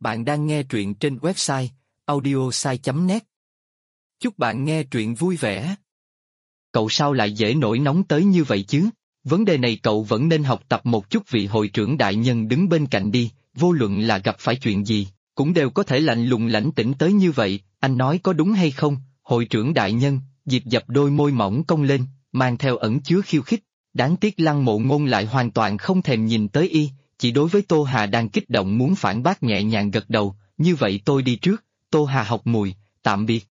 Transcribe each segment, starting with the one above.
Bạn đang nghe truyện trên website audiosai.net. Chúc bạn nghe truyện vui vẻ. Cậu sao lại dễ nổi nóng tới như vậy chứ? Vấn đề này cậu vẫn nên học tập một chút, vị hội trưởng đại nhân đứng bên cạnh đi, vô luận là gặp phải chuyện gì, cũng đều có thể lạnh lùng lãnh tĩnh tới như vậy, anh nói có đúng hay không? Hội trưởng đại nhân, Diệp Dập đôi môi mỏng cong lên, mang theo ẩn chứa khiêu khích, đáng tiếc Lăng Mộ Ngôn lại hoàn toàn không thèm nhìn tới y, chỉ đối với Tô Hà đang kích động muốn phản bác nhẹ nhàng gật đầu, như vậy tôi đi trước, Tô Hà học mùi, tạm biệt,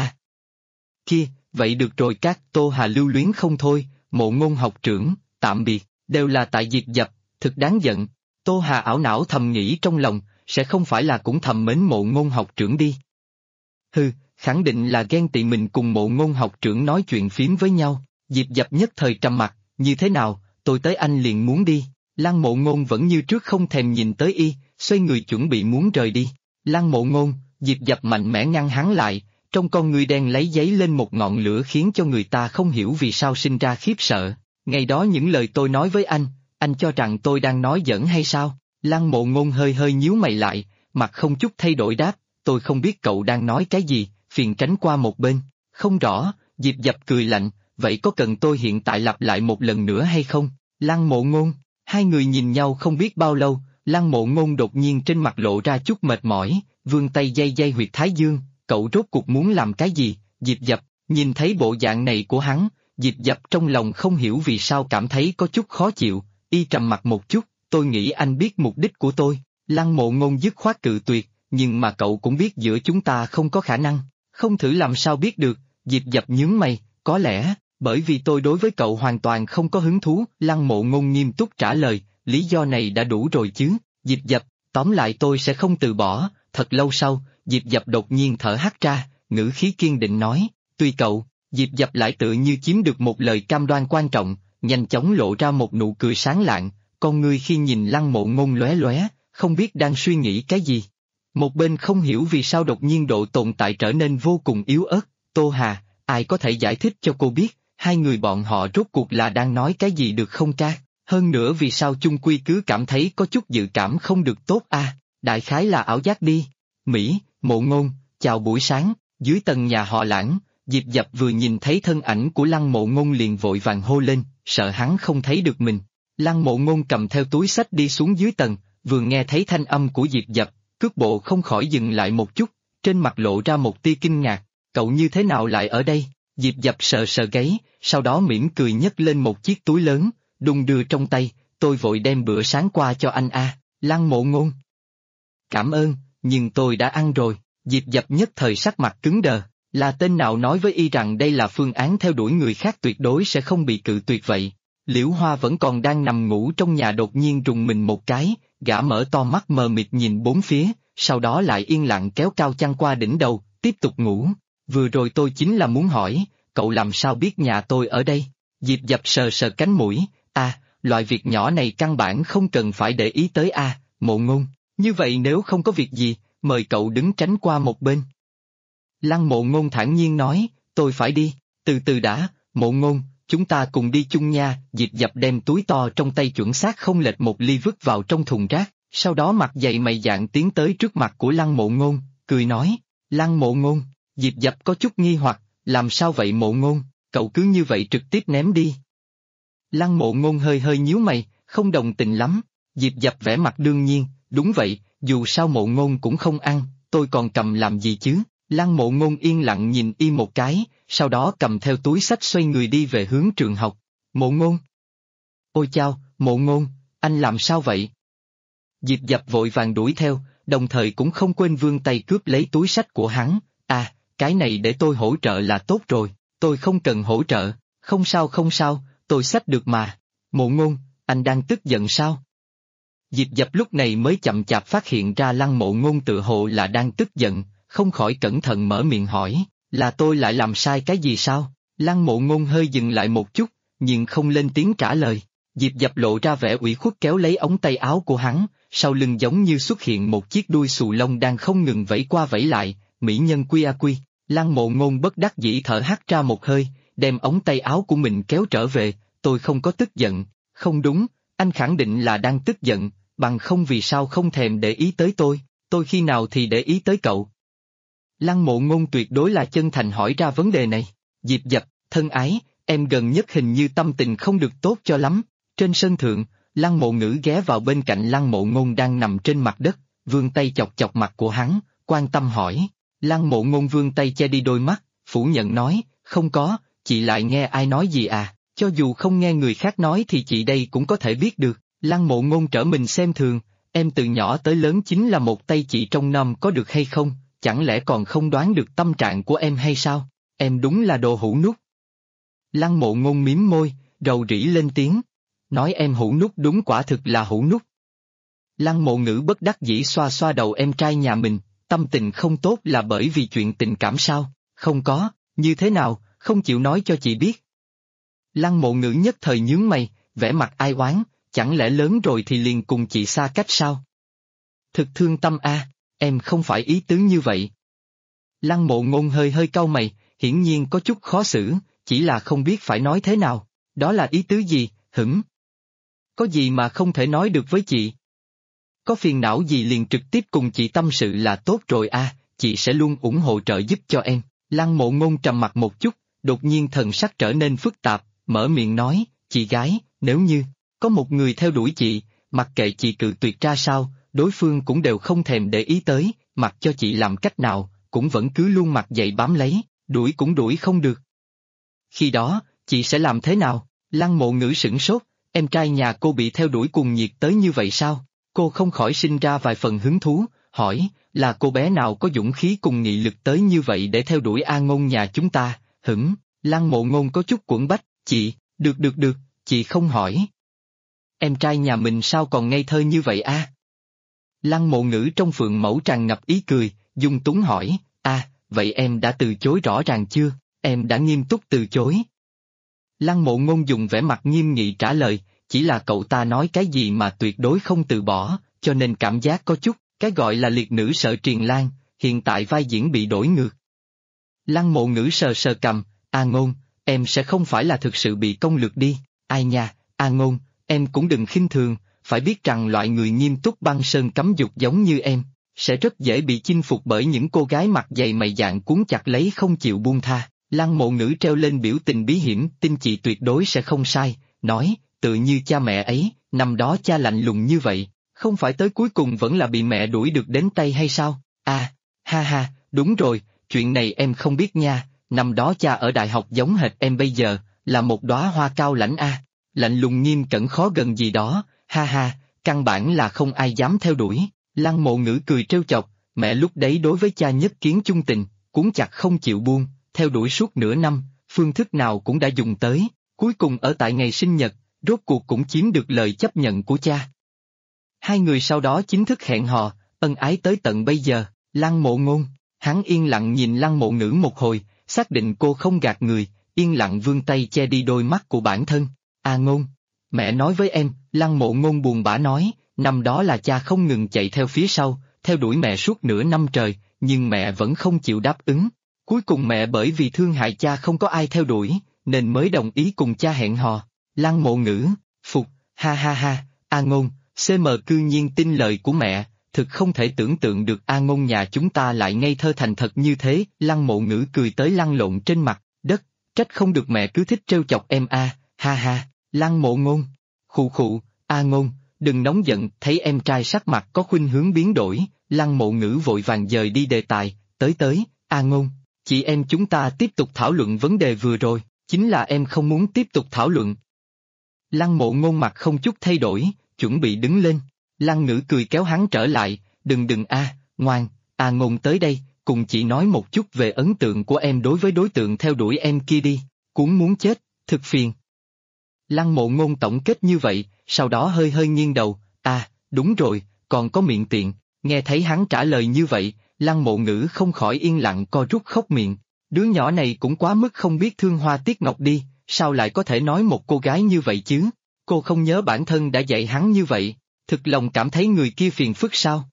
Kia, vậy được rồi các Tô Hà lưu luyến không thôi, Mộ Ngôn học trưởng, tạm biệt, đều là tại Diệp Dập, thực đáng giận. Tô Hà ảo não thầm nghĩ trong lòng, sẽ không phải là cũng thầm mến Mộ Ngôn học trưởng đi. Hừ, khẳng định là ghen tị mình cùng Mộ Ngôn học trưởng nói chuyện phím với nhau, Diệp Dập nhất thời trầm mặt, như thế nào, tôi tới anh liền muốn đi. Lăng Mộ Ngôn vẫn như trước không thèm nhìn tới y, xoay người chuẩn bị muốn rời đi. Lăng Mộ Ngôn, Diệp Dập mạnh mẽ ngăn hắn lại, trong con ngươi đen lấy giấy lên một ngọn lửa khiến cho người ta không hiểu vì sao sinh ra khiếp sợ. Ngày đó những lời tôi nói với anh cho rằng tôi đang nói giỡn hay sao? Lăng Mộ Ngôn hơi hơi nhíu mày lại, mặt không chút thay đổi đáp, tôi không biết cậu đang nói cái gì, phiền tránh qua một bên. Không rõ, Diệp Dập cười lạnh, vậy có cần tôi hiện tại lặp lại một lần nữa hay không? Lăng Mộ Ngôn. Hai người nhìn nhau không biết bao lâu, Lăng Mộ Ngôn đột nhiên trên mặt lộ ra chút mệt mỏi, vươn tay day huyệt thái dương, cậu rốt cuộc muốn làm cái gì? Diệp Dập, nhìn thấy bộ dạng này của hắn, Diệp Dập trong lòng không hiểu vì sao cảm thấy có chút khó chịu, y trầm mặt một chút, tôi nghĩ anh biết mục đích của tôi. Lăng Mộ Ngôn dứt khoát cự tuyệt, nhưng mà cậu cũng biết giữa chúng ta không có khả năng, không thử làm sao biết được. Diệp Dập nhướng mày, có lẽ bởi vì tôi đối với cậu hoàn toàn không có hứng thú. Lăng Mộ Ngôn nghiêm túc trả lời, lý do này đã đủ rồi chứ. Diệp Dập, tóm lại tôi sẽ không từ bỏ. Thật lâu sau, Diệp Dập đột nhiên thở hắt ra, ngữ khí kiên định nói, tuy cậu. Diệp Dập lại tự như chiếm được một lời cam đoan quan trọng, nhanh chóng lộ ra một nụ cười sáng lạng, con ngươi khi nhìn Lăng Mộ Ngôn lóe lóe, không biết đang suy nghĩ cái gì. Một bên không hiểu vì sao đột nhiên độ tồn tại trở nên vô cùng yếu ớt. Tô Hà, ai có thể giải thích cho cô biết, hai người bọn họ rốt cuộc là đang nói cái gì được không ca? Hơn nữa vì sao chung quy cứ cảm thấy có chút dự cảm không được tốt đại khái là ảo giác đi. Mỹ, Mộ Ngôn, chào buổi sáng, dưới tầng nhà họ Lãng, Diệp Dập vừa nhìn thấy thân ảnh của Lăng Mộ Ngôn liền vội vàng hô lên, sợ hắn không thấy được mình. Lăng Mộ Ngôn cầm theo túi xách đi xuống dưới tầng, vừa nghe thấy thanh âm của Diệp Dập, cước bộ không khỏi dừng lại một chút, trên mặt lộ ra một tia kinh ngạc, cậu như thế nào lại ở đây? Diệp Dập sờ sờ gáy, sau đó mỉm cười nhấc lên một chiếc túi lớn, đung đưa trong tay, tôi vội đem bữa sáng qua cho anh Lăng Mộ Ngôn. Cảm ơn, nhưng tôi đã ăn rồi. Diệp Dập nhất thời sắc mặt cứng đờ, là tên nào nói với y rằng đây là phương án theo đuổi người khác tuyệt đối sẽ không bị cự tuyệt vậy? Liễu Hoa vẫn còn đang nằm ngủ trong nhà đột nhiên rùng mình một cái, gã mở to mắt mờ mịt nhìn bốn phía, sau đó lại yên lặng kéo cao chăn qua đỉnh đầu, tiếp tục ngủ. Vừa rồi tôi chính là muốn hỏi, cậu làm sao biết nhà tôi ở đây? Diệp Dập sờ sờ cánh mũi, loại việc nhỏ này căn bản không cần phải để ý tới Mộ Ngôn, như vậy nếu không có việc gì, mời cậu đứng tránh qua một bên. Lăng Mộ Ngôn thản nhiên nói, tôi phải đi, từ từ đã, Mộ Ngôn, chúng ta cùng đi chung nha. Diệp Dập đem túi to trong tay chuẩn xác không lệch một ly vứt vào trong thùng rác, sau đó mặt dày mày dạn tiến tới trước mặt của Lăng Mộ Ngôn, cười nói, Lăng Mộ Ngôn. Diệp Dập có chút nghi hoặc, làm sao vậy Mộ Ngôn, cậu cứ như vậy trực tiếp ném đi. Lăng Mộ Ngôn hơi hơi nhíu mày, không đồng tình lắm. Diệp Dập vẻ mặt đương nhiên, đúng vậy, dù sao Mộ Ngôn cũng không ăn, tôi còn cầm làm gì chứ? Lăng Mộ Ngôn yên lặng nhìn y một cái, sau đó cầm theo túi xách xoay người đi về hướng trường học. Mộ Ngôn! Ôi chao, Mộ Ngôn, anh làm sao vậy? Diệp Dập vội vàng đuổi theo, đồng thời cũng không quên vươn tay cướp lấy túi xách của hắn. Cái này để tôi hỗ trợ là tốt rồi, tôi không cần hỗ trợ, không sao, tôi xách được mà. Mộ Ngôn, anh đang tức giận sao? Diệp Dập lúc này mới chậm chạp phát hiện ra Lăng Mộ Ngôn tự hồ là đang tức giận, không khỏi cẩn thận mở miệng hỏi, là tôi lại làm sai cái gì sao? Lăng Mộ Ngôn hơi dừng lại một chút, nhưng không lên tiếng trả lời. Diệp Dập lộ ra vẻ ủy khuất kéo lấy ống tay áo của hắn, sau lưng giống như xuất hiện một chiếc đuôi xù lông đang không ngừng vẫy qua vẫy lại, mỹ nhân quy. Lăng Mộ Ngôn bất đắc dĩ thở hắt ra một hơi, đem ống tay áo của mình kéo trở về, tôi không có tức giận, không đúng, anh khẳng định là đang tức giận, bằng không vì sao không thèm để ý tới tôi, tôi khi nào thì để ý tới cậu. Lăng Mộ Ngôn tuyệt đối là chân thành hỏi ra vấn đề này. Diệp Dập, thân ái, em gần nhất hình như tâm tình không được tốt cho lắm. Trên sân thượng, Lăng Mộ Ngữ ghé vào bên cạnh Lăng Mộ Ngôn đang nằm trên mặt đất, vươn tay chọc chọc mặt của hắn, quan tâm hỏi. Lăng Mộ Ngôn vươn tay che đi đôi mắt, phủ nhận nói, không có, chị lại nghe ai nói gì à, cho dù không nghe người khác nói thì chị đây cũng có thể biết được. Lăng Mộ Ngôn trở mình xem thường, em từ nhỏ tới lớn chính là một tay chị trong năm có được hay không, chẳng lẽ còn không đoán được tâm trạng của em hay sao, em đúng là đồ hũ nút. Lăng Mộ Ngôn mím môi, rầu rĩ lên tiếng, nói em hũ nút đúng quả thực là hũ nút. Lăng Mộ Ngữ bất đắc dĩ xoa xoa đầu em trai nhà mình, tâm tình không tốt là bởi vì chuyện tình cảm sao, không có, như thế nào, không chịu nói cho chị biết. Lăng Mộ Ngữ nhất thời nhướng mày, vẻ mặt ai oán, chẳng lẽ lớn rồi thì liền cùng chị xa cách sao? Thực thương tâm a, em không phải ý tứ như vậy. Lăng Mộ Ngôn hơi hơi cau mày, hiển nhiên có chút khó xử, chỉ là không biết phải nói thế nào, đó là ý tứ gì, hửng? Có gì mà không thể nói được với chị? Có phiền não gì liền trực tiếp cùng chị tâm sự là tốt rồi a, chị sẽ luôn ủng hộ trợ giúp cho em. Lăng Mộ Ngôn trầm mặt một chút, đột nhiên thần sắc trở nên phức tạp, mở miệng nói, chị gái, nếu như có một người theo đuổi chị, mặc kệ chị cự tuyệt ra sao, đối phương cũng đều không thèm để ý tới, mặc cho chị làm cách nào, cũng vẫn cứ luôn mặt dậy bám lấy, đuổi cũng đuổi không được. Khi đó, chị sẽ làm thế nào? Lăng Mộ Ngữ sửng sốt, em trai nhà cô bị theo đuổi cuồng nhiệt tới như vậy sao? Cô không khỏi sinh ra vài phần hứng thú, hỏi, là cô bé nào có dũng khí cùng nghị lực tới như vậy để theo đuổi A Ngôn nhà chúng ta, hửng, Lăng Mộ Ngôn có chút quẫn bách, chị, được, chị không hỏi. Em trai nhà mình sao còn ngây thơ như vậy a? Lăng Mộ Ngữ trong phượng mẫu tràn ngập ý cười, dung túng hỏi, vậy em đã từ chối rõ ràng chưa, em đã nghiêm túc từ chối. Lăng Mộ Ngôn dùng vẻ mặt nghiêm nghị trả lời, chỉ là cậu ta nói cái gì mà tuyệt đối không từ bỏ, cho nên cảm giác có chút, cái gọi là liệt nữ sợ triền lan, hiện tại vai diễn bị đổi ngược. Lăng Mộ Ngữ sờ sờ cằm, A Ngôn, em sẽ không phải là thực sự bị công lược đi, ai nha, A Ngôn, em cũng đừng khinh thường, phải biết rằng loại người nghiêm túc băng sơn cấm dục giống như em, sẽ rất dễ bị chinh phục bởi những cô gái mặt dày mày dạn cuốn chặt lấy không chịu buông tha. Lăng Mộ Ngữ treo lên biểu tình bí hiểm, tin chị tuyệt đối sẽ không sai, nói, tự như cha mẹ ấy, năm đó cha lạnh lùng như vậy, không phải tới cuối cùng vẫn là bị mẹ đuổi được đến tay hay sao? Ha, đúng rồi, chuyện này em không biết nha, năm đó cha ở đại học giống hệt em bây giờ, là một đóa hoa cao lãnh lạnh lùng nghiêm cẩn khó gần gì đó, ha, căn bản là không ai dám theo đuổi. Lăng Mộ Ngữ cười trêu chọc, mẹ lúc đấy đối với cha nhất kiến chung tình, cuốn chặt không chịu buông, theo đuổi suốt nửa năm, phương thức nào cũng đã dùng tới, cuối cùng ở tại ngày sinh nhật, rốt cuộc cũng chiếm được lời chấp nhận của cha. Hai người sau đó chính thức hẹn hò, ân ái tới tận bây giờ. Lăng Mộ Ngôn, hắn yên lặng nhìn Lăng Mộ Ngữ một hồi, xác định cô không gạt người, yên lặng vươn tay che đi đôi mắt của bản thân. A Ngôn, mẹ nói với em, Lăng Mộ Ngôn buồn bã nói, năm đó là cha không ngừng chạy theo phía sau, theo đuổi mẹ suốt nửa năm trời, nhưng mẹ vẫn không chịu đáp ứng. Cuối cùng mẹ bởi vì thương hại cha không có ai theo đuổi, nên mới đồng ý cùng cha hẹn hò. Lăng Mộ Ngữ, phục, ha, A Ngôn, CM cư nhiên tin lời của mẹ, thực không thể tưởng tượng được A Ngôn nhà chúng ta lại ngây thơ thành thật như thế. Lăng Mộ Ngữ cười tới lăn lộn trên mặt đất, trách không được mẹ cứ thích trêu chọc em ha, Lăng Mộ Ngôn, khụ, A Ngôn, đừng nóng giận. Thấy em trai sắc mặt có khuynh hướng biến đổi, Lăng Mộ Ngữ vội vàng dời đi đề tài, tới, A Ngôn, chị em chúng ta tiếp tục thảo luận vấn đề vừa rồi, chính là em không muốn tiếp tục thảo luận. Lăng Mộ Ngôn mặt không chút thay đổi, chuẩn bị đứng lên. Lăng Ngữ cười kéo hắn trở lại, đừng ngoan, A Ngôn tới đây, cùng chị nói một chút về ấn tượng của em đối với đối tượng theo đuổi em kia đi, cuốn muốn chết, thực phiền. Lăng Mộ Ngôn tổng kết như vậy, sau đó hơi hơi nghiêng đầu, đúng rồi, còn có miệng tiện. Nghe thấy hắn trả lời như vậy, Lăng Mộ Ngữ không khỏi yên lặng co rút khóc miệng, đứa nhỏ này cũng quá mức không biết thương hoa tiếc ngọc đi, sao lại có thể nói một cô gái như vậy chứ? Cô không nhớ bản thân đã dạy hắn như vậy, thực lòng cảm thấy người kia phiền phức sao?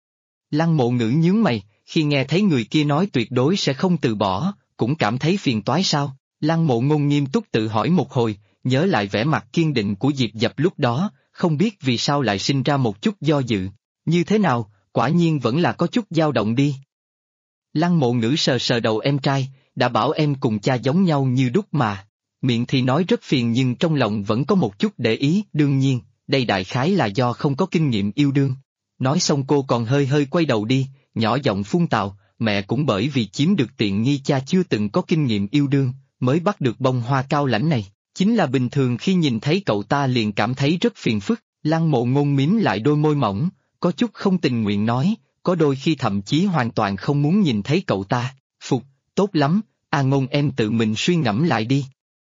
Lăng Mộ Ngữ nhướng mày, khi nghe thấy người kia nói tuyệt đối sẽ không từ bỏ, cũng cảm thấy phiền toái sao? Lăng Mộ Ngôn nghiêm túc tự hỏi một hồi, nhớ lại vẻ mặt kiên định của Diệp Dập lúc đó, không biết vì sao lại sinh ra một chút do dự. Như thế nào, quả nhiên vẫn là có chút dao động đi. Lăng Mộ Ngữ sờ sờ đầu em trai, đã bảo em cùng cha giống nhau như đúc mà. Miệng thì nói rất phiền nhưng trong lòng vẫn có một chút để ý, đương nhiên, đây đại khái là do không có kinh nghiệm yêu đương. Nói xong cô còn hơi hơi quay đầu đi, nhỏ giọng phun tào, mẹ cũng bởi vì chiếm được tiện nghi cha chưa từng có kinh nghiệm yêu đương, mới bắt được bông hoa cao lãnh này. Chính là bình thường khi nhìn thấy cậu ta liền cảm thấy rất phiền phức. Lăng Mộ Ngôn mím lại đôi môi mỏng, có chút không tình nguyện nói, có đôi khi thậm chí hoàn toàn không muốn nhìn thấy cậu ta. Phục, tốt lắm, Ngôn em tự mình suy ngẫm lại đi.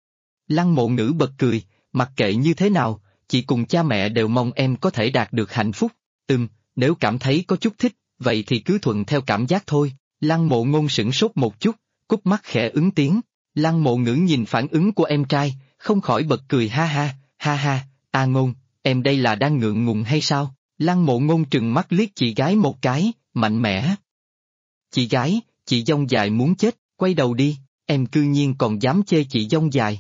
Lăng Mộ Ngữ bật cười, mặc kệ như thế nào, chị cùng cha mẹ đều mong em có thể đạt được hạnh phúc. Nếu cảm thấy có chút thích, vậy thì cứ thuận theo cảm giác thôi. Lăng Mộ Ngôn sửng sốt một chút, cúp mắt khẽ ứng tiếng. Lăng Mộ Ngữ nhìn phản ứng của em trai, không khỏi bật cười ha ha, Ngôn, em đây là đang ngượng ngùng hay sao? Lăng Mộ Ngôn trừng mắt liếc chị gái một cái, mạnh mẽ. Chị gái, chị dông dài muốn chết, quay đầu đi, em cư nhiên còn dám chê chị dông dài.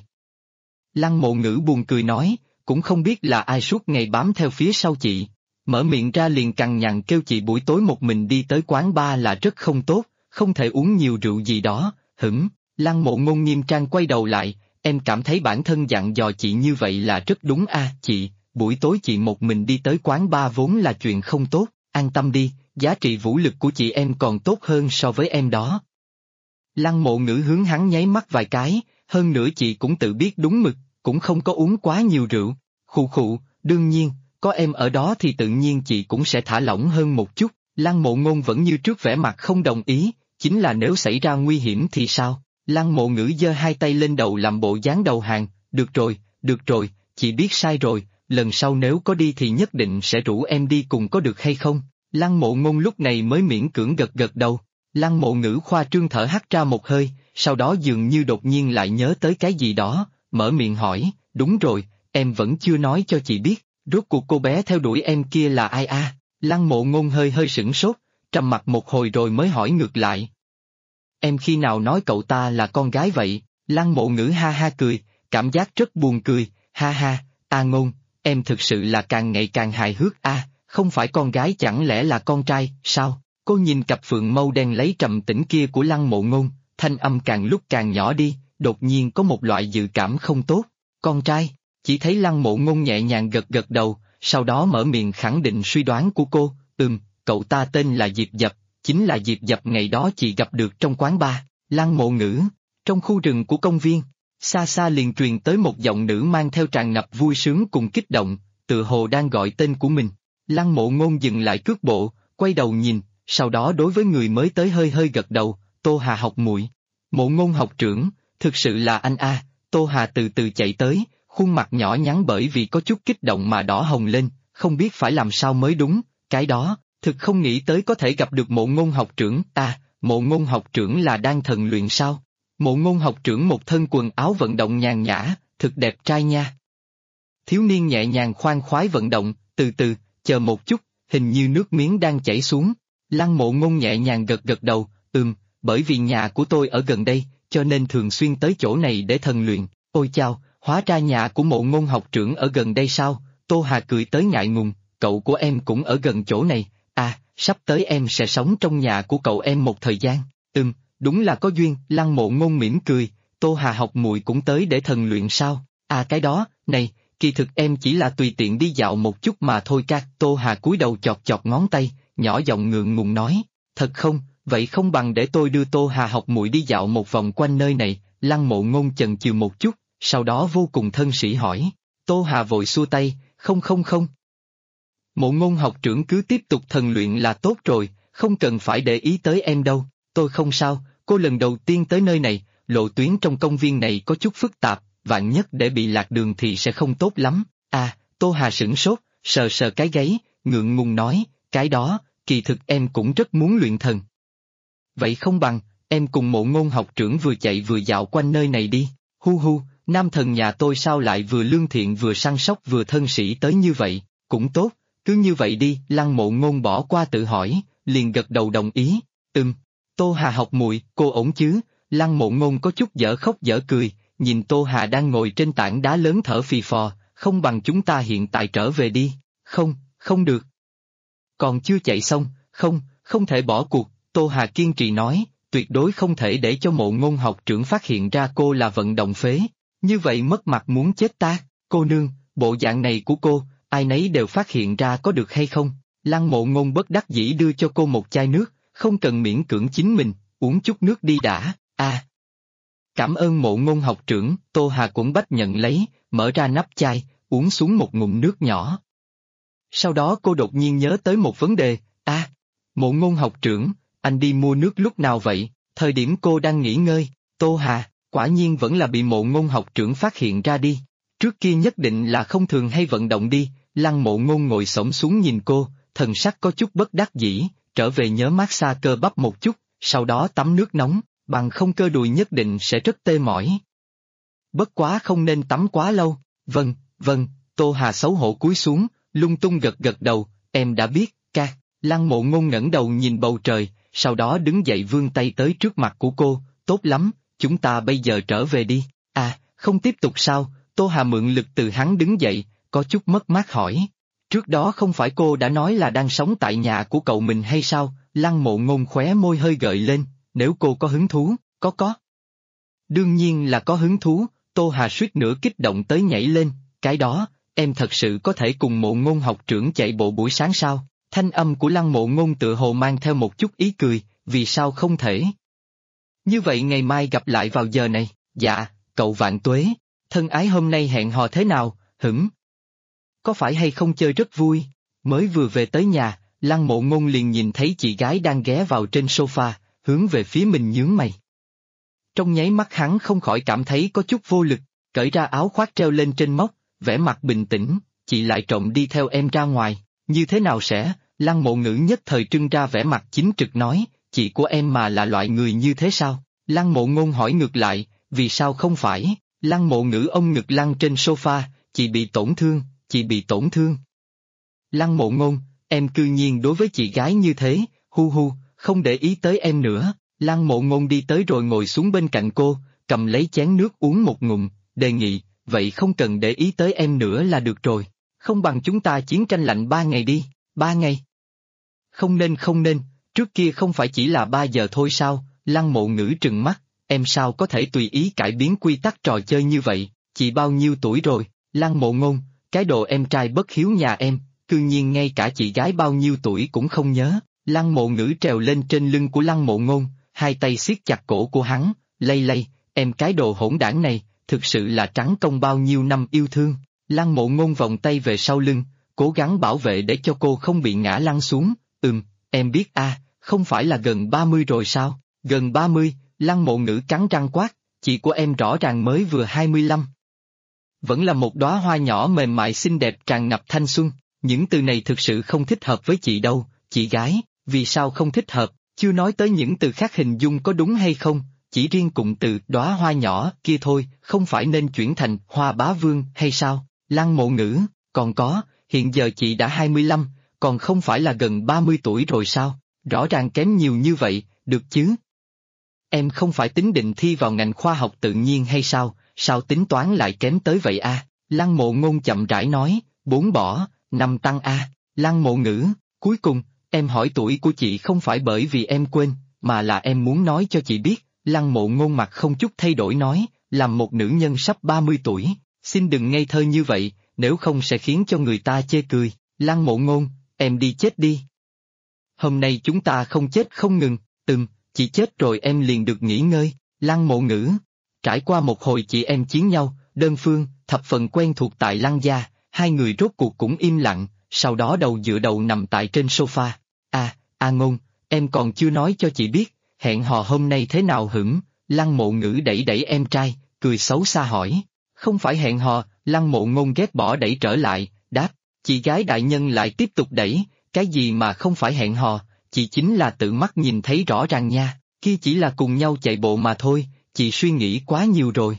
Lăng Mộ Ngữ buồn cười nói, cũng không biết là ai suốt ngày bám theo phía sau chị. Mở miệng ra liền cằn nhằn kêu chị buổi tối một mình đi tới quán bar là rất không tốt, không thể uống nhiều rượu gì đó, Lăng Mộ Ngôn nghiêm trang quay đầu lại, em cảm thấy bản thân dặn dò chị như vậy là rất đúng chị, buổi tối chị một mình đi tới quán bar vốn là chuyện không tốt, an tâm đi, giá trị vũ lực của chị em còn tốt hơn so với em đó. Lăng Mộ Ngữ hướng hắn nháy mắt vài cái, hơn nữa chị cũng tự biết đúng mực, cũng không có uống quá nhiều rượu, khụ, đương nhiên, có em ở đó thì tự nhiên chị cũng sẽ thả lỏng hơn một chút. Lăng Mộ Ngôn vẫn như trước vẻ mặt không đồng ý, chính là nếu xảy ra nguy hiểm thì sao? Lăng Mộ Ngữ giơ hai tay lên đầu làm bộ dáng đầu hàng, được rồi, chị biết sai rồi, lần sau nếu có đi thì nhất định sẽ rủ em đi cùng có được hay không? Lăng Mộ Ngôn lúc này mới miễn cưỡng gật gật đầu. Lăng Mộ Ngữ khoa trương thở hắt ra một hơi, sau đó dường như đột nhiên lại nhớ tới cái gì đó, mở miệng hỏi, đúng rồi, em vẫn chưa nói cho chị biết, rốt cuộc cô bé theo đuổi em kia là ai Lăng Mộ Ngôn hơi sửng sốt, trầm mặc một hồi rồi mới hỏi ngược lại. Em khi nào nói cậu ta là con gái vậy? Lăng Mộ Ngữ ha ha cười, cảm giác rất buồn cười, ha, Ngôn, em thực sự là càng ngày càng hài hước không phải con gái chẳng lẽ là con trai, sao? Cô nhìn cặp phượng mâu đen lấy trầm tĩnh kia của Lăng Mộ Ngôn, thanh âm càng lúc càng nhỏ đi, đột nhiên có một loại dự cảm không tốt, con trai, chỉ thấy Lăng Mộ Ngôn nhẹ nhàng gật đầu, sau đó mở miệng khẳng định suy đoán của cô, cậu ta tên là Diệp Dập, chính là Diệp Dập ngày đó chị gặp được trong quán bar. Lăng Mộ Ngữ, trong khu rừng của công viên, xa xa liền truyền tới một giọng nữ mang theo tràn ngập vui sướng cùng kích động, tự hồ đang gọi tên của mình. Lăng Mộ Ngôn dừng lại cước bộ, quay đầu nhìn, sau đó đối với người mới tới hơi gật đầu, Tô Hà học muội. Mộ Ngôn học trưởng, thực sự là anh Tô Hà từ từ chạy tới, khuôn mặt nhỏ nhắn bởi vì có chút kích động mà đỏ hồng lên, không biết phải làm sao mới đúng, cái đó, thực không nghĩ tới có thể gặp được Mộ Ngôn học trưởng, Mộ Ngôn học trưởng là đang thần luyện sao? Mộ Ngôn học trưởng một thân quần áo vận động nhàn nhã, thực đẹp trai nha. Thiếu niên nhẹ nhàng khoan khoái vận động, từ từ, chờ một chút, hình như nước miếng đang chảy xuống. Lăng Mộ Ngôn nhẹ nhàng gật đầu, bởi vì nhà của tôi ở gần đây, cho nên thường xuyên tới chỗ này để thần luyện. Ôi chao, hóa ra nhà của Mộ Ngôn học trưởng ở gần đây sao? Tô Hà cười tới ngại ngùng, cậu của em cũng ở gần chỗ này, sắp tới em sẽ sống trong nhà của cậu em một thời gian. Đúng là có duyên. Lăng Mộ Ngôn mỉm cười, Tô Hà học muội cũng tới để thần luyện sao? Cái đó, này, kỳ thực em chỉ là tùy tiện đi dạo một chút mà thôi ca. Tô Hà cúi đầu chọt ngón tay, nhỏ giọng ngượng ngùng nói, thật không, vậy không bằng để tôi đưa Tô Hà học muội đi dạo một vòng quanh nơi này. Lăng Mộ Ngôn chần chừ một chút, sau đó vô cùng thân sĩ hỏi. Tô Hà vội xua tay, không. Mộ Ngôn học trưởng cứ tiếp tục thần luyện là tốt rồi, không cần phải để ý tới em đâu. Tôi không sao, cô lần đầu tiên tới nơi này, lộ tuyến trong công viên này có chút phức tạp, vạn nhất để bị lạc đường thì sẽ không tốt lắm. Tô Hà sửng sốt, sờ cái gáy, ngượng ngùng nói, cái đó, kỳ thực em cũng rất muốn luyện thần. Vậy không bằng, em cùng Mộ Ngôn học trưởng vừa chạy vừa dạo quanh nơi này đi. Hu, nam thần nhà tôi sao lại vừa lương thiện vừa săn sóc vừa thân sĩ tới như vậy, cũng tốt, cứ như vậy đi. Lăng Mộ Ngôn bỏ qua tự hỏi, liền gật đầu đồng ý. Tô Hà học muội, cô ổn chứ? Lăng Mộ Ngôn có chút dở khóc dở cười, nhìn Tô Hà đang ngồi trên tảng đá lớn thở phì phò, không bằng chúng ta hiện tại trở về đi. Không được. Còn chưa chạy xong, Không, không thể bỏ cuộc, Tô Hà kiên trì nói, tuyệt đối không thể để cho Mộ Ngôn học trưởng phát hiện ra cô là vận động phế. Như vậy mất mặt muốn chết ta, cô nương, bộ dạng này của cô, ai nấy đều phát hiện ra có được hay không? Lăng Mộ Ngôn bất đắc dĩ đưa cho cô một chai nước, không cần miễn cưỡng chính mình, uống chút nước đi đã, Cảm ơn Mộ Ngôn học trưởng, Tô Hà cũng bách nhận lấy, mở ra nắp chai, uống xuống một ngụm nước nhỏ. Sau đó cô đột nhiên nhớ tới một vấn đề, Mộ Ngôn học trưởng, anh đi mua nước lúc nào vậy? Thời điểm cô đang nghỉ ngơi, Tô Hà, quả nhiên vẫn là bị Mộ Ngôn học trưởng phát hiện ra đi. Trước kia nhất định là không thường hay vận động đi, Lăng Mộ Ngôn ngồi xổm xuống nhìn cô, thần sắc có chút bất đắc dĩ, trở về nhớ massage cơ bắp một chút, sau đó tắm nước nóng, bằng không cơ đùi nhất định sẽ rất tê mỏi. Bất quá không nên tắm quá lâu, vâng, Tô Hà xấu hổ cúi xuống, lung tung gật gật đầu, em đã biết, ca. Lăng Mộ Ngôn ngẩng đầu nhìn bầu trời, sau đó đứng dậy vươn tay tới trước mặt của cô, tốt lắm, chúng ta bây giờ trở về đi. Không tiếp tục sao? Tô Hà mượn lực từ hắn đứng dậy, có chút mất mát hỏi. Trước đó không phải cô đã nói là đang sống tại nhà của cậu mình hay sao? Lăng Mộ Ngôn khóe môi hơi gợi lên, nếu cô có hứng thú, có. Đương nhiên là có hứng thú, Tô Hà suýt nữa kích động tới nhảy lên, cái đó, em thật sự có thể cùng Mộ Ngôn học trưởng chạy bộ buổi sáng sao? Thanh âm của Lăng Mộ Ngôn tựa hồ mang theo một chút ý cười, vì sao không thể? Như vậy ngày mai gặp lại vào giờ này, dạ, cậu Vạn Tuế, thân ái hôm nay hẹn hò thế nào, Có phải hay không chơi rất vui? Mới vừa về tới nhà, Lăng Mộ Ngôn liền nhìn thấy chị gái đang ghé vào trên sofa, hướng về phía mình nhướng mày. Trong nháy mắt hắn không khỏi cảm thấy có chút vô lực, cởi ra áo khoác treo lên trên móc, vẻ mặt bình tĩnh, chị lại trộm đi theo em ra ngoài, như thế nào sẽ? Lăng Mộ Ngữ nhất thời trưng ra vẻ mặt chính trực nói, chị của em mà là loại người như thế sao? Lăng Mộ Ngôn hỏi ngược lại, vì sao không phải? Lăng Mộ Ngữ ôm ngực lăn trên sofa, chị bị tổn thương. Lăng Mộ Ngôn, em cư nhiên đối với chị gái như thế, không để ý tới em nữa. Lăng Mộ Ngôn đi tới rồi ngồi xuống bên cạnh cô, cầm lấy chén nước uống một ngụm, đề nghị, vậy không cần để ý tới em nữa là được rồi, không bằng chúng ta chiến tranh lạnh 3 ngày đi, 3 ngày. Không nên, trước kia không phải chỉ là 3 giờ thôi sao? Lăng Mộ Ngữ trừng mắt, em sao có thể tùy ý cải biến quy tắc trò chơi như vậy, chị bao nhiêu tuổi rồi? Lăng Mộ Ngôn, cái đồ em trai bất hiếu nhà em, cư nhiên ngay cả chị gái bao nhiêu tuổi cũng không nhớ. Lăng Mộ Ngữ trèo lên trên lưng của Lăng Mộ Ngôn, hai tay siết chặt cổ của hắn, lay, em cái đồ hỗn đảng này, thực sự là trắng công bao nhiêu năm yêu thương. Lăng Mộ Ngôn vòng tay về sau lưng, cố gắng bảo vệ để cho cô không bị ngã lăn xuống, em biết không phải là gần 30 rồi sao? Gần 30, Lăng Mộ Ngữ cắn răng quát, chị của em rõ ràng mới vừa 25. Vẫn là một đóa hoa nhỏ mềm mại xinh đẹp tràn ngập thanh xuân, những từ này thực sự không thích hợp với chị đâu, chị gái, vì sao không thích hợp, chưa nói tới những từ khác hình dung có đúng hay không, chỉ riêng cụm từ đóa hoa nhỏ kia thôi, không phải nên chuyển thành hoa bá vương hay sao? Lăng Mộ Ngữ, còn có, hiện giờ chị đã 25, còn không phải là gần 30 tuổi rồi sao? Rõ ràng kém nhiều như vậy, được chứ? Em không phải tính định thi vào ngành khoa học tự nhiên hay sao, sao tính toán lại kém tới vậy Lăng Mộ Ngôn chậm rãi nói, 4 bỏ, 5 tăng Lăng Mộ Ngữ, cuối cùng, em hỏi tuổi của chị không phải bởi vì em quên, mà là em muốn nói cho chị biết. Lăng Mộ Ngôn mặt không chút thay đổi nói, làm một nữ nhân sắp 30 tuổi, xin đừng ngây thơ như vậy, nếu không sẽ khiến cho người ta chê cười. Lăng Mộ Ngôn, em đi chết đi. Hôm nay chúng ta không chết không ngừng, chị chết rồi em liền được nghỉ ngơi. Lăng Mộ Ngữ, trải qua một hồi chị em chiến nhau, đơn phương, thập phần quen thuộc tại Lăng gia, hai người rốt cuộc cũng im lặng, sau đó đầu dựa đầu nằm tại trên sofa. Ngôn, em còn chưa nói cho chị biết, hẹn hò hôm nay thế nào hửng? Lăng Mộ Ngữ đẩy đẩy em trai, cười xấu xa hỏi. Không phải hẹn hò, Lăng Mộ Ngôn ghét bỏ đẩy trở lại, đáp, chị gái đại nhân lại tiếp tục đẩy, cái gì mà không phải hẹn hò, chị chính là tự mắt nhìn thấy rõ ràng nha, kia chỉ là cùng nhau chạy bộ mà thôi, chị suy nghĩ quá nhiều rồi.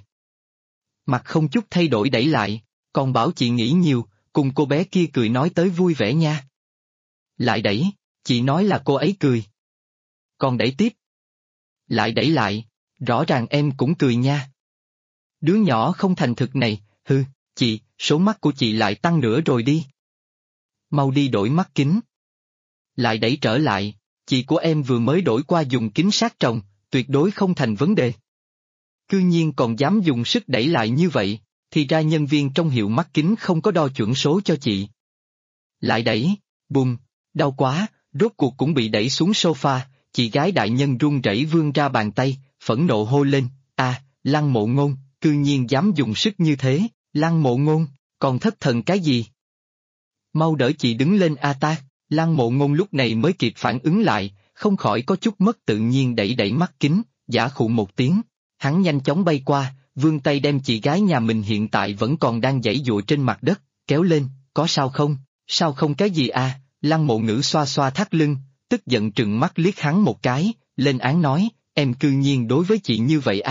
Mặt không chút thay đổi đẩy lại, còn bảo chị nghĩ nhiều, cùng cô bé kia cười nói tới vui vẻ nha. Lại đẩy, chị nói là cô ấy cười. Còn đẩy tiếp. Lại đẩy lại, rõ ràng em cũng cười nha. Đứa nhỏ không thành thực này, chị, số mắt của chị lại tăng nữa rồi đi. Mau đi đổi mắt kính. lại đẩy trở lại, chị của em vừa mới đổi qua dùng kính sát trồng, tuyệt đối không thành vấn đề. Cư nhiên còn dám dùng sức đẩy lại như vậy, thì ra nhân viên trong hiệu mắt kính không có đo chuẩn số cho chị. Lại đẩy, bùm, đau quá, rốt cuộc cũng bị đẩy xuống sofa, chị gái đại nhân run rẩy vươn ra bàn tay, phẫn nộ hô lên, Lăng Mộ Ngôn, cư nhiên dám dùng sức như thế, Lăng Mộ Ngôn, còn thất thần cái gì? Mau đỡ chị đứng lên ta, Lăng Mộ Ngôn lúc này mới kịp phản ứng lại, không khỏi có chút mất tự nhiên đẩy đẩy mắt kính, giả khụ một tiếng, hắn nhanh chóng bay qua, vươn tay đem chị gái nhà mình hiện tại vẫn còn đang giãy giụa trên mặt đất, kéo lên, có sao không, sao không cái gì Lăng Mộ Ngữ xoa xoa thắt lưng, tức giận trừng mắt liếc hắn một cái, lên án nói, em cư nhiên đối với chị như vậy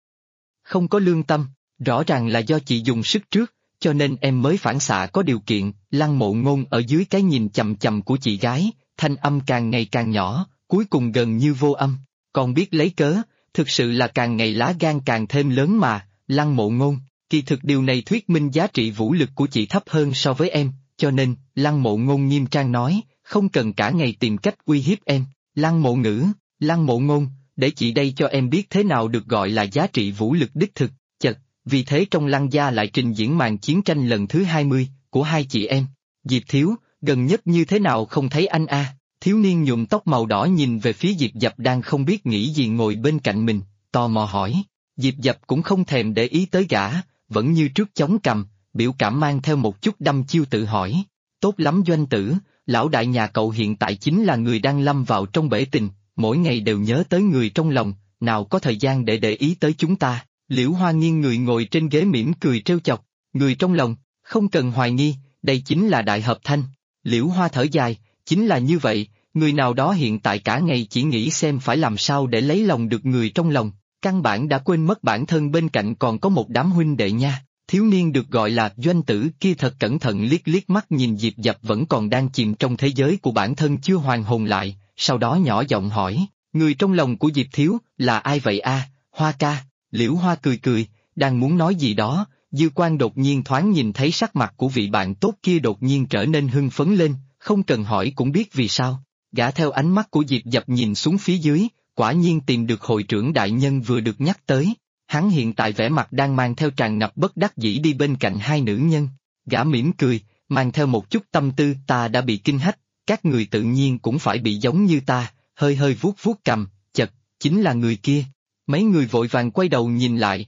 Không có lương tâm, rõ ràng là do chị dùng sức trước, cho nên em mới phản xạ có điều kiện. Lăng Mộ Ngôn ở dưới cái nhìn chằm chằm của chị gái, thanh âm càng ngày càng nhỏ, cuối cùng gần như vô âm, còn biết lấy cớ, thực sự là càng ngày lá gan càng thêm lớn mà, Lăng Mộ Ngôn, kỳ thực điều này thuyết minh giá trị vũ lực của chị thấp hơn so với em, cho nên, Lăng Mộ Ngôn nghiêm trang nói, không cần cả ngày tìm cách uy hiếp em, Lăng Mộ Ngữ, Lăng Mộ Ngôn, để chị đây cho em biết thế nào được gọi là giá trị vũ lực đích thực, vì thế trong Lăng gia lại trình diễn màn chiến tranh lần thứ 20, của hai chị em. Diệp Thiếu, gần nhất như thế nào không thấy anh Thiếu niên nhuộm tóc màu đỏ nhìn về phía Diệp Dập đang không biết nghĩ gì ngồi bên cạnh mình, tò mò hỏi. Diệp Dập cũng không thèm để ý tới gã, vẫn như trước chống cằm, biểu cảm mang theo một chút đăm chiêu tự hỏi. Tốt lắm Doanh tử, lão đại nhà cậu hiện tại chính là người đang lâm vào trong bể tình, mỗi ngày đều nhớ tới người trong lòng, nào có thời gian để ý tới chúng ta. Liễu Hoa nghiêng người ngồi trên ghế mỉm cười trêu chọc, người trong lòng, không cần hoài nghi, đây chính là đại hợp thanh. Liễu Hoa thở dài, chính là như vậy, người nào đó hiện tại cả ngày chỉ nghĩ xem phải làm sao để lấy lòng được người trong lòng, căn bản đã quên mất bản thân bên cạnh còn có một đám huynh đệ nha. Thiếu niên được gọi là Doanh tử kia thật cẩn thận liếc liếc mắt nhìn Diệp Dập vẫn còn đang chìm trong thế giới của bản thân chưa hoàn hồn lại, sau đó nhỏ giọng hỏi, người trong lòng của Diệp Thiếu, là ai vậy Hoa ca? Liễu Hoa cười cười, đang muốn nói gì đó, dư quan đột nhiên thoáng nhìn thấy sắc mặt của vị bạn tốt kia đột nhiên trở nên hưng phấn lên, không cần hỏi cũng biết vì sao. Gã theo ánh mắt của Diệp Dập nhìn xuống phía dưới, quả nhiên tìm được hội trưởng đại nhân vừa được nhắc tới. Hắn hiện tại vẻ mặt đang mang theo tràn ngập bất đắc dĩ đi bên cạnh hai nữ nhân. Gã mỉm cười, mang theo một chút tâm tư, ta đã bị kinh hách, các người tự nhiên cũng phải bị giống như ta, hơi hơi vuốt vuốt cằm, chính là người kia. Mấy người vội vàng quay đầu nhìn lại,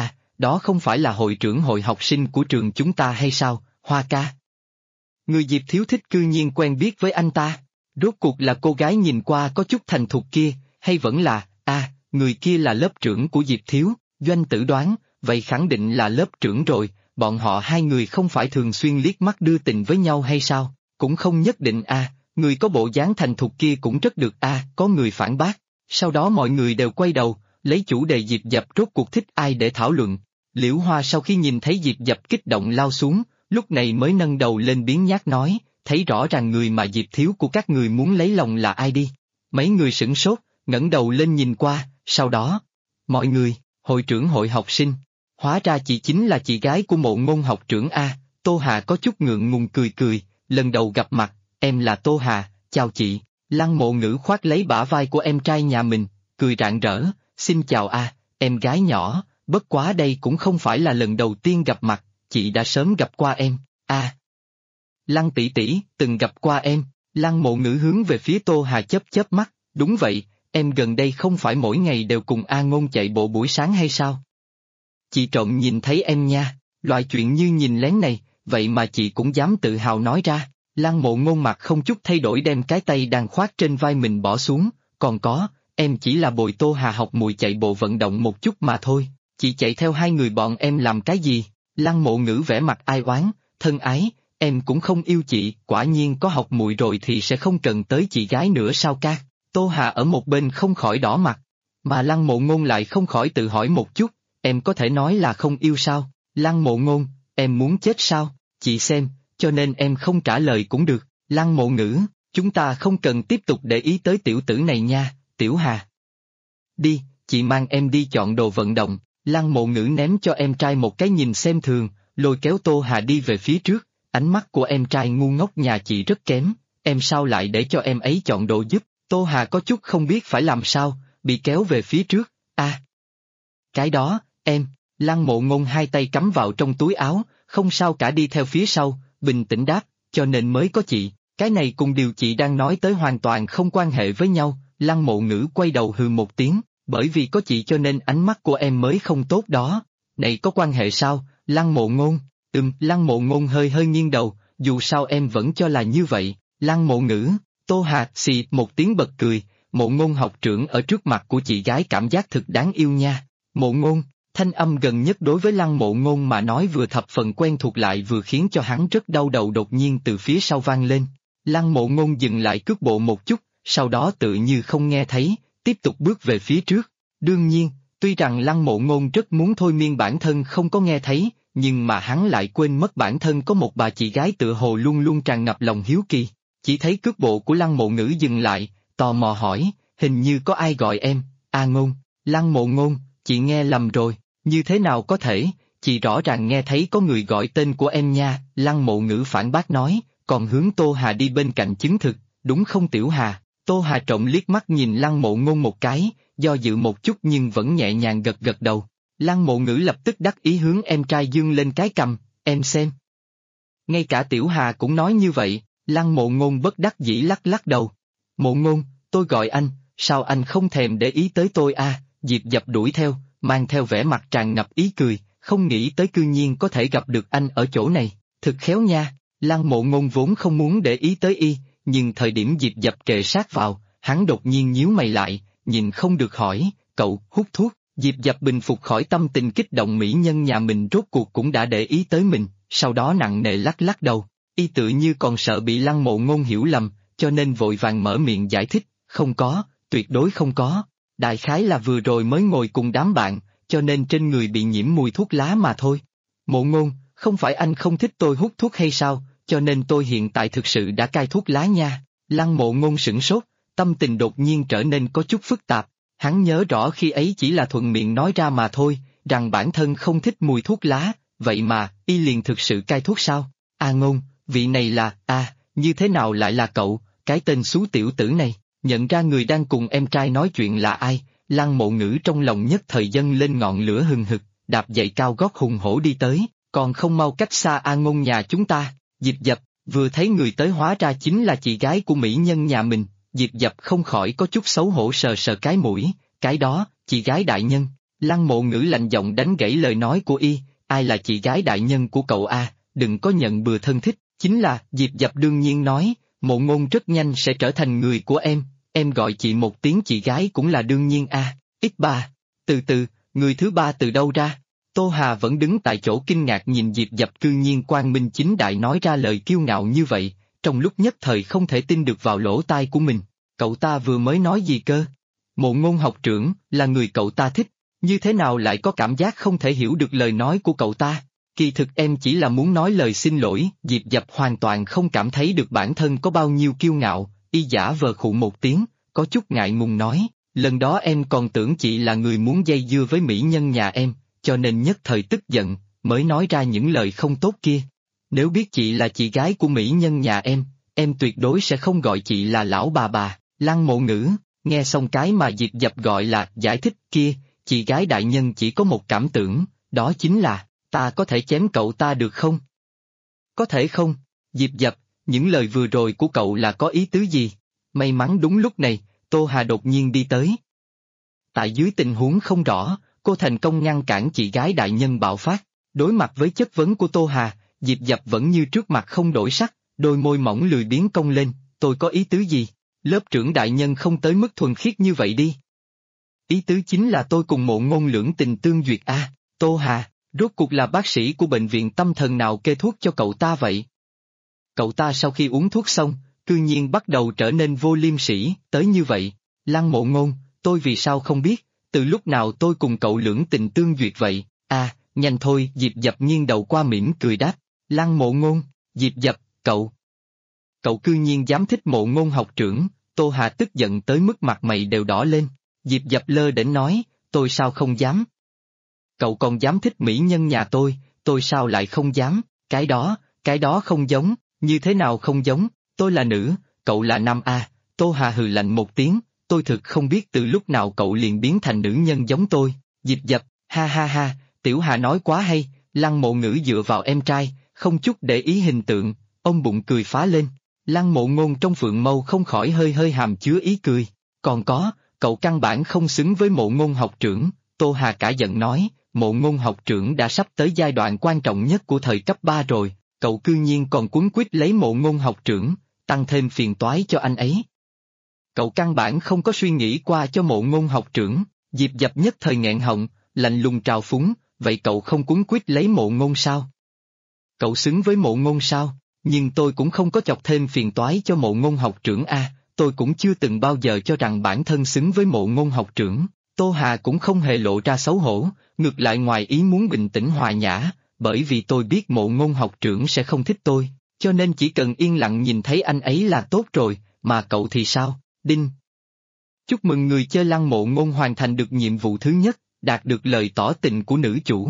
đó không phải là hội trưởng hội học sinh của trường chúng ta hay sao, Hoa ca? Người Diệp Thiếu thích cư nhiên quen biết với anh ta, rốt cuộc là cô gái nhìn qua có chút thành thục kia, hay vẫn là, người kia là lớp trưởng của Diệp Thiếu, Doanh tử đoán, vậy khẳng định là lớp trưởng rồi, bọn họ hai người không phải thường xuyên liếc mắt đưa tình với nhau hay sao, cũng không nhất định người có bộ dáng thành thục kia cũng rất được có người phản bác, sau đó mọi người đều quay đầu, lấy chủ đề Diệp Dập rốt cuộc thích ai để thảo luận. Liễu Hoa sau khi nhìn thấy Diệp Dập kích động lao xuống, lúc này mới nâng đầu lên biếng nhác nói, thấy rõ ràng người mà Diệp Thiếu của các người muốn lấy lòng là ai đi. Mấy người sửng sốt, ngẩng đầu lên nhìn qua, sau đó, mọi người, hội trưởng hội học sinh, hóa ra chị chính là chị gái của Mộ Ngôn học trưởng Tô Hà có chút ngượng ngùng cười cười, lần đầu gặp mặt, em là Tô Hà, chào chị. Lăng Mộ Ngữ khoác lấy bả vai của em trai nhà mình, cười rạng rỡ, xin chào em gái nhỏ, bất quá đây cũng không phải là lần đầu tiên gặp mặt, chị đã sớm gặp qua em, Lăng tỷ tỷ, từng gặp qua em. Lăng Mộ Ngữ hướng về phía Tô Hà chớp chớp mắt, đúng vậy, em gần đây không phải mỗi ngày đều cùng A Ngôn chạy bộ buổi sáng hay sao? Chị trộm nhìn thấy em nha, loại chuyện như nhìn lén này, vậy mà chị cũng dám tự hào nói ra. Lăng Mộ Ngôn mặt không chút thay đổi đem cái tay đang khoác trên vai mình bỏ xuống, còn có, em chỉ là bồi Tô Hà học mùi chạy bộ vận động một chút mà thôi, chị chạy theo hai người bọn em làm cái gì? Lăng Mộ Ngữ vẻ mặt ai oán, thân ái, em cũng không yêu chị, quả nhiên có học mùi rồi thì sẽ không cần tới chị gái nữa sao ca? Tô Hà ở một bên không khỏi đỏ mặt, mà Lăng Mộ Ngôn lại không khỏi tự hỏi một chút, em có thể nói là không yêu sao? Lăng Mộ Ngôn, em muốn chết sao? Chị xem, cho nên em không trả lời cũng được. Lăng Mộ Ngữ, chúng ta không cần tiếp tục để ý tới tiểu tử này nha, Tiểu Hà. Đi, chị mang em đi chọn đồ vận động. Lăng Mộ Ngữ ném cho em trai một cái nhìn xem thường, lôi kéo Tô Hà đi về phía trước, ánh mắt của em trai ngu ngốc nhà chị rất kém, em sao lại để cho em ấy chọn đồ giúp? Tô Hà có chút không biết phải làm sao, bị kéo về phía trước, cái đó, em, Lăng Mộ Ngôn hai tay cắm vào trong túi áo, không sao cả đi theo phía sau, bình tĩnh đáp, cho nên mới có chị, cái này cùng điều chị đang nói tới hoàn toàn không quan hệ với nhau, Lăng Mộ Ngữ quay đầu hừ một tiếng, bởi vì có chị cho nên ánh mắt của em mới không tốt đó, này có quan hệ sao, Lăng Mộ Ngôn, Lăng Mộ Ngôn hơi hơi nghiêng đầu, dù sao em vẫn cho là như vậy, Lăng Mộ Ngữ, Tô Hà xì một tiếng bật cười, Mộ Ngôn học trưởng ở trước mặt của chị gái cảm giác thực đáng yêu nha, Mộ Ngôn. Thanh âm gần nhất đối với Lăng Mộ Ngôn mà nói vừa thập phần quen thuộc lại vừa khiến cho hắn rất đau đầu đột nhiên từ phía sau vang lên. Lăng Mộ Ngôn dừng lại cước bộ một chút, sau đó tự như không nghe thấy, tiếp tục bước về phía trước. Đương nhiên, tuy rằng Lăng Mộ Ngôn rất muốn thôi miên bản thân không có nghe thấy, nhưng mà hắn lại quên mất bản thân có một bà chị gái tựa hồ luôn luôn tràn ngập lòng hiếu kỳ. Chỉ thấy cước bộ của Lăng Mộ Ngữ dừng lại, tò mò hỏi, hình như có ai gọi em, Ngôn, Lăng Mộ Ngôn, chị nghe lầm rồi. Như thế nào có thể, chị rõ ràng nghe thấy có người gọi tên của em nha, Lăng Mộ Ngữ phản bác nói, còn hướng Tô Hà đi bên cạnh chứng thực, đúng không Tiểu Hà? Tô Hà trộm liếc mắt nhìn Lăng Mộ Ngôn một cái, do dự một chút nhưng vẫn nhẹ nhàng gật gật đầu. Lăng Mộ Ngữ lập tức đắc ý hướng em trai dương lên cái cầm, em xem. Ngay cả Tiểu Hà cũng nói như vậy, Lăng Mộ Ngôn bất đắc dĩ lắc lắc đầu. Mộ Ngôn, tôi gọi anh, sao anh không thèm để ý tới tôi Diệp Dập đuổi theo, mang theo vẻ mặt tràn ngập ý cười, không nghĩ tới cư nhiên có thể gặp được anh ở chỗ này, thực khéo nha, Lăng Mộ Ngôn vốn không muốn để ý tới y, nhưng thời điểm Diệp Dập kề sát vào, hắn đột nhiên nhíu mày lại, nhìn không được hỏi, cậu hút thuốc, Diệp Dập bình phục khỏi tâm tình kích động mỹ nhân nhà mình rốt cuộc cũng đã để ý tới mình, sau đó nặng nề lắc lắc đầu, y tự như còn sợ bị Lăng Mộ Ngôn hiểu lầm, cho nên vội vàng mở miệng giải thích, không có, tuyệt đối không có. Đại khái là vừa rồi mới ngồi cùng đám bạn, cho nên trên người bị nhiễm mùi thuốc lá mà thôi. Mộ Ngôn, không phải anh không thích tôi hút thuốc hay sao, cho nên tôi hiện tại thực sự đã cai thuốc lá nha. Lăng Mộ Ngôn sửng sốt, tâm tình đột nhiên trở nên có chút phức tạp, hắn nhớ rõ khi ấy chỉ là thuận miệng nói ra mà thôi, rằng bản thân không thích mùi thuốc lá, vậy mà, y liền thực sự cai thuốc sao? Ngôn, vị này là, như thế nào lại là cậu, cái tên xú tiểu tử này? Nhận ra người đang cùng em trai nói chuyện là ai, Lăng Mộ Ngữ trong lòng nhất thời dâng lên ngọn lửa hừng hực, đạp giày cao gót hùng hổ đi tới, còn không mau cách xa Ngôn nhà chúng ta, Diệp Dập, vừa thấy người tới hóa ra chính là chị gái của mỹ nhân nhà mình, Diệp Dập không khỏi có chút xấu hổ sờ sờ cái mũi, cái đó, chị gái đại nhân, Lăng Mộ Ngữ lạnh giọng đánh gãy lời nói của y, ai là chị gái đại nhân của cậu đừng có nhận bừa thân thích, chính là, Diệp Dập đương nhiên nói, Mộ Ngôn rất nhanh sẽ trở thành người của em gọi chị một tiếng chị gái cũng là đương nhiên X3, từ từ, người thứ ba từ đâu ra? Tô Hà vẫn đứng tại chỗ kinh ngạc nhìn Diệp Dập cư nhiên quang minh chính đại nói ra lời kiêu ngạo như vậy, trong lúc nhất thời không thể tin được vào lỗ tai của mình, cậu ta vừa mới nói gì cơ? Mộ Ngôn học trưởng, là người cậu ta thích, như thế nào lại có cảm giác không thể hiểu được lời nói của cậu ta? Kỳ thực em chỉ là muốn nói lời xin lỗi, Diệp Dập hoàn toàn không cảm thấy được bản thân có bao nhiêu kiêu ngạo, y giả vờ khụ một tiếng, có chút ngại ngùng nói, lần đó em còn tưởng chị là người muốn dây dưa với mỹ nhân nhà em, cho nên nhất thời tức giận, mới nói ra những lời không tốt kia. Nếu biết chị là chị gái của mỹ nhân nhà em tuyệt đối sẽ không gọi chị là lão bà. Lăng Mộ Ngữ, nghe xong cái mà Diệp Dập gọi là giải thích kia, chị gái đại nhân chỉ có một cảm tưởng, đó chính là, ta có thể chém cậu ta được không? Có thể không? Diệp Dập, những lời vừa rồi của cậu là có ý tứ gì? May mắn đúng lúc này, Tô Hà đột nhiên đi tới. Tại dưới tình huống không rõ, cô thành công ngăn cản chị gái đại nhân bạo phát, đối mặt với chất vấn của Tô Hà, Diệp Dập vẫn như trước mặt không đổi sắc, đôi môi mỏng lười biếng cong lên, tôi có ý tứ gì? Lớp trưởng đại nhân không tới mức thuần khiết như vậy đi. Ý tứ chính là tôi cùng Mộ Ngôn lưỡng tình tương duyệt Tô Hà, rốt cuộc là bác sĩ của bệnh viện tâm thần nào kê thuốc cho cậu ta vậy? Cậu ta sau khi uống thuốc xong, cư nhiên bắt đầu trở nên vô liêm sỉ, tới như vậy. Lăng Mộ Ngôn, tôi vì sao không biết, từ lúc nào tôi cùng cậu lưỡng tình tương duyệt vậy? Nhanh thôi, Diệp Dập nghiêng đầu qua mỉm cười đáp. Lăng Mộ Ngôn, Diệp Dập, cậu cư nhiên dám thích Mộ Ngôn học trưởng, Tô Hà tức giận tới mức mặt mày đều đỏ lên. Diệp Dập lơ đễnh nói, tôi sao không dám? Cậu còn dám thích mỹ nhân nhà tôi sao lại không dám, cái đó không giống, như thế nào không giống, tôi là nữ, cậu là nam A, Tô Hà hừ lạnh một tiếng, tôi thực không biết từ lúc nào cậu liền biến thành nữ nhân giống tôi, Diệp Dập, ha ha ha, Tiểu Hà nói quá hay, Lăng Mộ Ngữ dựa vào em trai, không chút để ý hình tượng, ông bụng cười phá lên, Lăng Mộ Ngôn trong phượng mâu không khỏi hơi hơi hàm chứa ý cười, còn có, cậu căn bản không xứng với Mộ Ngôn học trưởng, Tô Hà cả giận nói, Mộ Ngôn học trưởng đã sắp tới giai đoạn quan trọng nhất của thời cấp 3 rồi, cậu cư nhiên còn quấn quýt lấy Mộ Ngôn học trưởng, tăng thêm phiền toái cho anh ấy. Cậu căn bản không có suy nghĩ qua cho Mộ Ngôn học trưởng, Diệp Dập nhất thời nghẹn họng, lạnh lùng trào phúng, vậy cậu không quấn quýt lấy Mộ Ngôn sao? Cậu xứng với Mộ Ngôn sao? Nhưng tôi cũng không có chọc thêm phiền toái cho Mộ Ngôn học trưởng a, tôi cũng chưa từng bao giờ cho rằng bản thân xứng với Mộ Ngôn học trưởng. Tô Hà cũng không hề lộ ra xấu hổ, ngược lại ngoài ý muốn bình tĩnh hòa nhã, bởi vì tôi biết Mộ Ngôn học trưởng sẽ không thích tôi, cho nên chỉ cần yên lặng nhìn thấy anh ấy là tốt rồi, mà cậu thì sao? Đinh! Chúc mừng người chơi Lăng Mộ Ngôn hoàn thành được nhiệm vụ thứ nhất, đạt được lời tỏ tình của nữ chủ.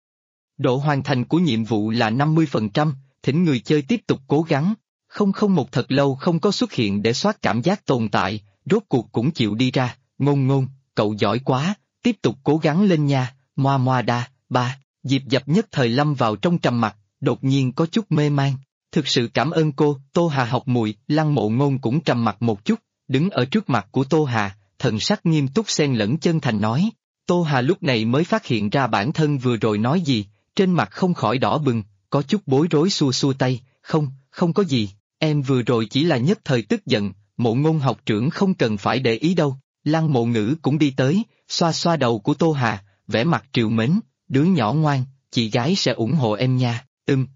Độ hoàn thành của nhiệm vụ là 50%, thỉnh người chơi tiếp tục cố gắng. Một thật lâu không có xuất hiện để soát cảm giác tồn tại, rốt cuộc cũng chịu đi ra, Ngôn Ngôn, cậu giỏi quá, tiếp tục cố gắng lên nha, Moa Moa Đa, ba, Diệp Dập nhất thời lâm vào trong trầm mặc, đột nhiên có chút mê man. Thực sự cảm ơn cô, Tô Hà học muội, Lăng Mộ Ngôn cũng trầm mặc một chút, đứng ở trước mặt của Tô Hà, thần sắc nghiêm túc xen lẫn chân thành nói. Tô Hà lúc này mới phát hiện ra bản thân vừa rồi nói gì, trên mặt không khỏi đỏ bừng, có chút bối rối xua xua tay, không có gì, em vừa rồi chỉ là nhất thời tức giận, Mộ Ngôn học trưởng không cần phải để ý đâu. Lăng Mộ Ngữ cũng đi tới, xoa xoa đầu của Tô Hà, vẻ mặt trìu mến, đứa nhỏ ngoan, chị gái sẽ ủng hộ em nha,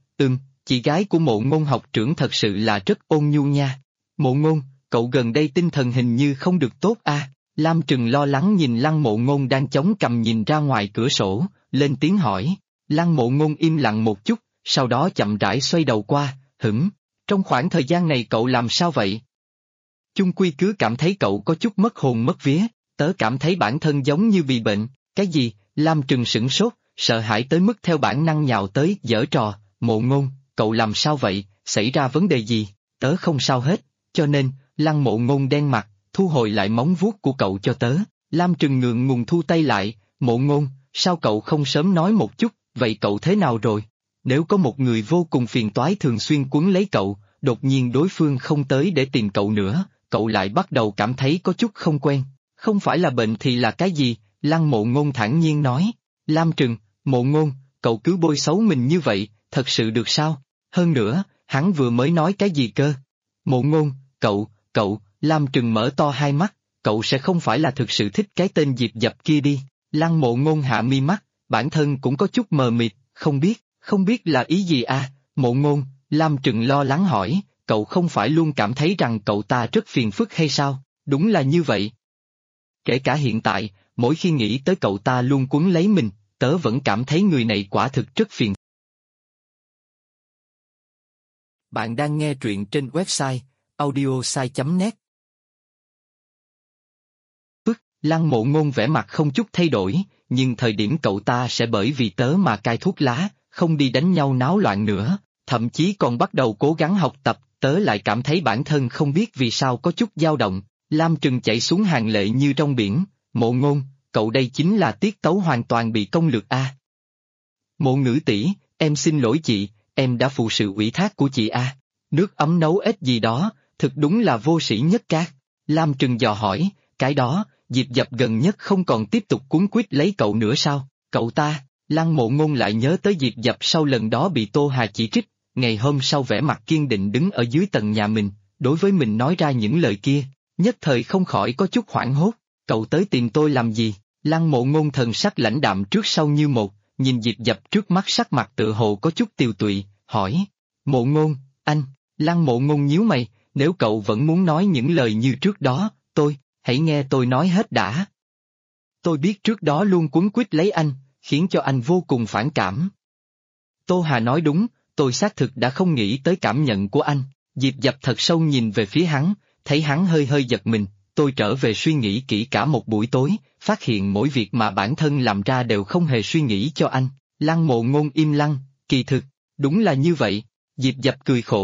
chị gái của Mộ Ngôn học trưởng thật sự là rất ôn nhu nha. Mộ Ngôn, cậu gần đây tinh thần hình như không được tốt a. Lam Trừng lo lắng nhìn Lăng Mộ Ngôn đang chống cằm nhìn ra ngoài cửa sổ, lên tiếng hỏi. Lăng Mộ Ngôn im lặng một chút, sau đó chậm rãi xoay đầu qua, trong khoảng thời gian này cậu làm sao vậy? Chung quy cứ cảm thấy cậu có chút mất hồn mất vía, tớ cảm thấy bản thân giống như bị bệnh, cái gì? Lam Trừng sửng sốt, sợ hãi tới mức theo bản năng nhào tới, giở trò, Mộ Ngôn, cậu làm sao vậy, xảy ra vấn đề gì? Tớ không sao hết, cho nên, Lăng Mộ Ngôn đen mặt, thu hồi lại móng vuốt của cậu cho tớ. Lam Trừng ngượng ngùng thu tay lại, Mộ Ngôn, sao cậu không sớm nói một chút, vậy cậu thế nào rồi? Nếu có một người vô cùng phiền toái thường xuyên quấn lấy cậu, đột nhiên đối phương không tới để tìm cậu nữa, cậu lại bắt đầu cảm thấy có chút không quen. Không phải là bệnh thì là cái gì? Lăng Mộ Ngôn thản nhiên nói. Lam Trừng, Mộ Ngôn, cậu cứ bôi xấu mình như vậy, thật sự được sao? Hơn nữa, hắn vừa mới nói cái gì cơ? Mộ Ngôn, cậu, Lam Trừng mở to hai mắt, cậu sẽ không phải là thực sự thích cái tên Diệp Dập kia đi. Lăng Mộ Ngôn hạ mi mắt, bản thân cũng có chút mờ mịt, không biết là ý gì à? Mộ Ngôn, Lam Trừng lo lắng hỏi, cậu không phải luôn cảm thấy rằng cậu ta rất phiền phức hay sao? Đúng là như vậy. Kể cả hiện tại, mỗi khi nghĩ tới cậu ta luôn quấn lấy mình, tớ vẫn cảm thấy người này quả thực rất phiền. Bạn đang nghe truyện trên website audiosai.net. Lăng Mộ Ngôn vẻ mặt không chút thay đổi, nhưng thời điểm cậu ta sẽ bởi vì tớ mà cai thuốc lá, không đi đánh nhau náo loạn nữa, thậm chí còn bắt đầu cố gắng học tập, tớ lại cảm thấy bản thân không biết vì sao có chút dao động. Lam Trừng chảy xuống hàng lệ như trong biển, Mộ Ngôn, cậu đây chính là tiết tấu hoàn toàn bị công lược a. Mộ Ngữ tỷ, em xin lỗi chị, em đã phụ sự ủy thác của chị a. Nước ấm nấu ếch gì đó, thực đúng là vô sĩ nhất các. Lam Trừng dò hỏi, cái đó, Diệp Dập gần nhất không còn tiếp tục cuốn quýt lấy cậu nữa sao? Cậu ta, Lăng Mộ Ngôn lại nhớ tới Diệp Dập sau lần đó bị Tô Hà chỉ trích, ngày hôm sau vẻ mặt kiên định đứng ở dưới tầng nhà mình, đối với mình nói ra những lời kia, nhất thời không khỏi có chút hoảng hốt, cậu tới tìm tôi làm gì? Lăng Mộ Ngôn thần sắc lãnh đạm trước sau như một, nhìn Diệp Dập trước mắt sắc mặt tự hồ có chút tiều tụy, hỏi, Mộ Ngôn, anh, Lăng Mộ Ngôn nhíu mày, nếu cậu vẫn muốn nói những lời như trước đó, hãy nghe tôi nói hết đã. Tôi biết trước đó luôn quấn quýt lấy anh, khiến cho anh vô cùng phản cảm. Tô Hà nói đúng, tôi xác thực đã không nghĩ tới cảm nhận của anh. Diệp Dập thật sâu nhìn về phía hắn, thấy hắn hơi giật mình, tôi trở về suy nghĩ kỹ cả một buổi tối, phát hiện mỗi việc mà bản thân làm ra đều không hề suy nghĩ cho anh. Lăng Mộ Ngôn im lặng, kỳ thực, đúng là như vậy. Diệp Dập cười khổ,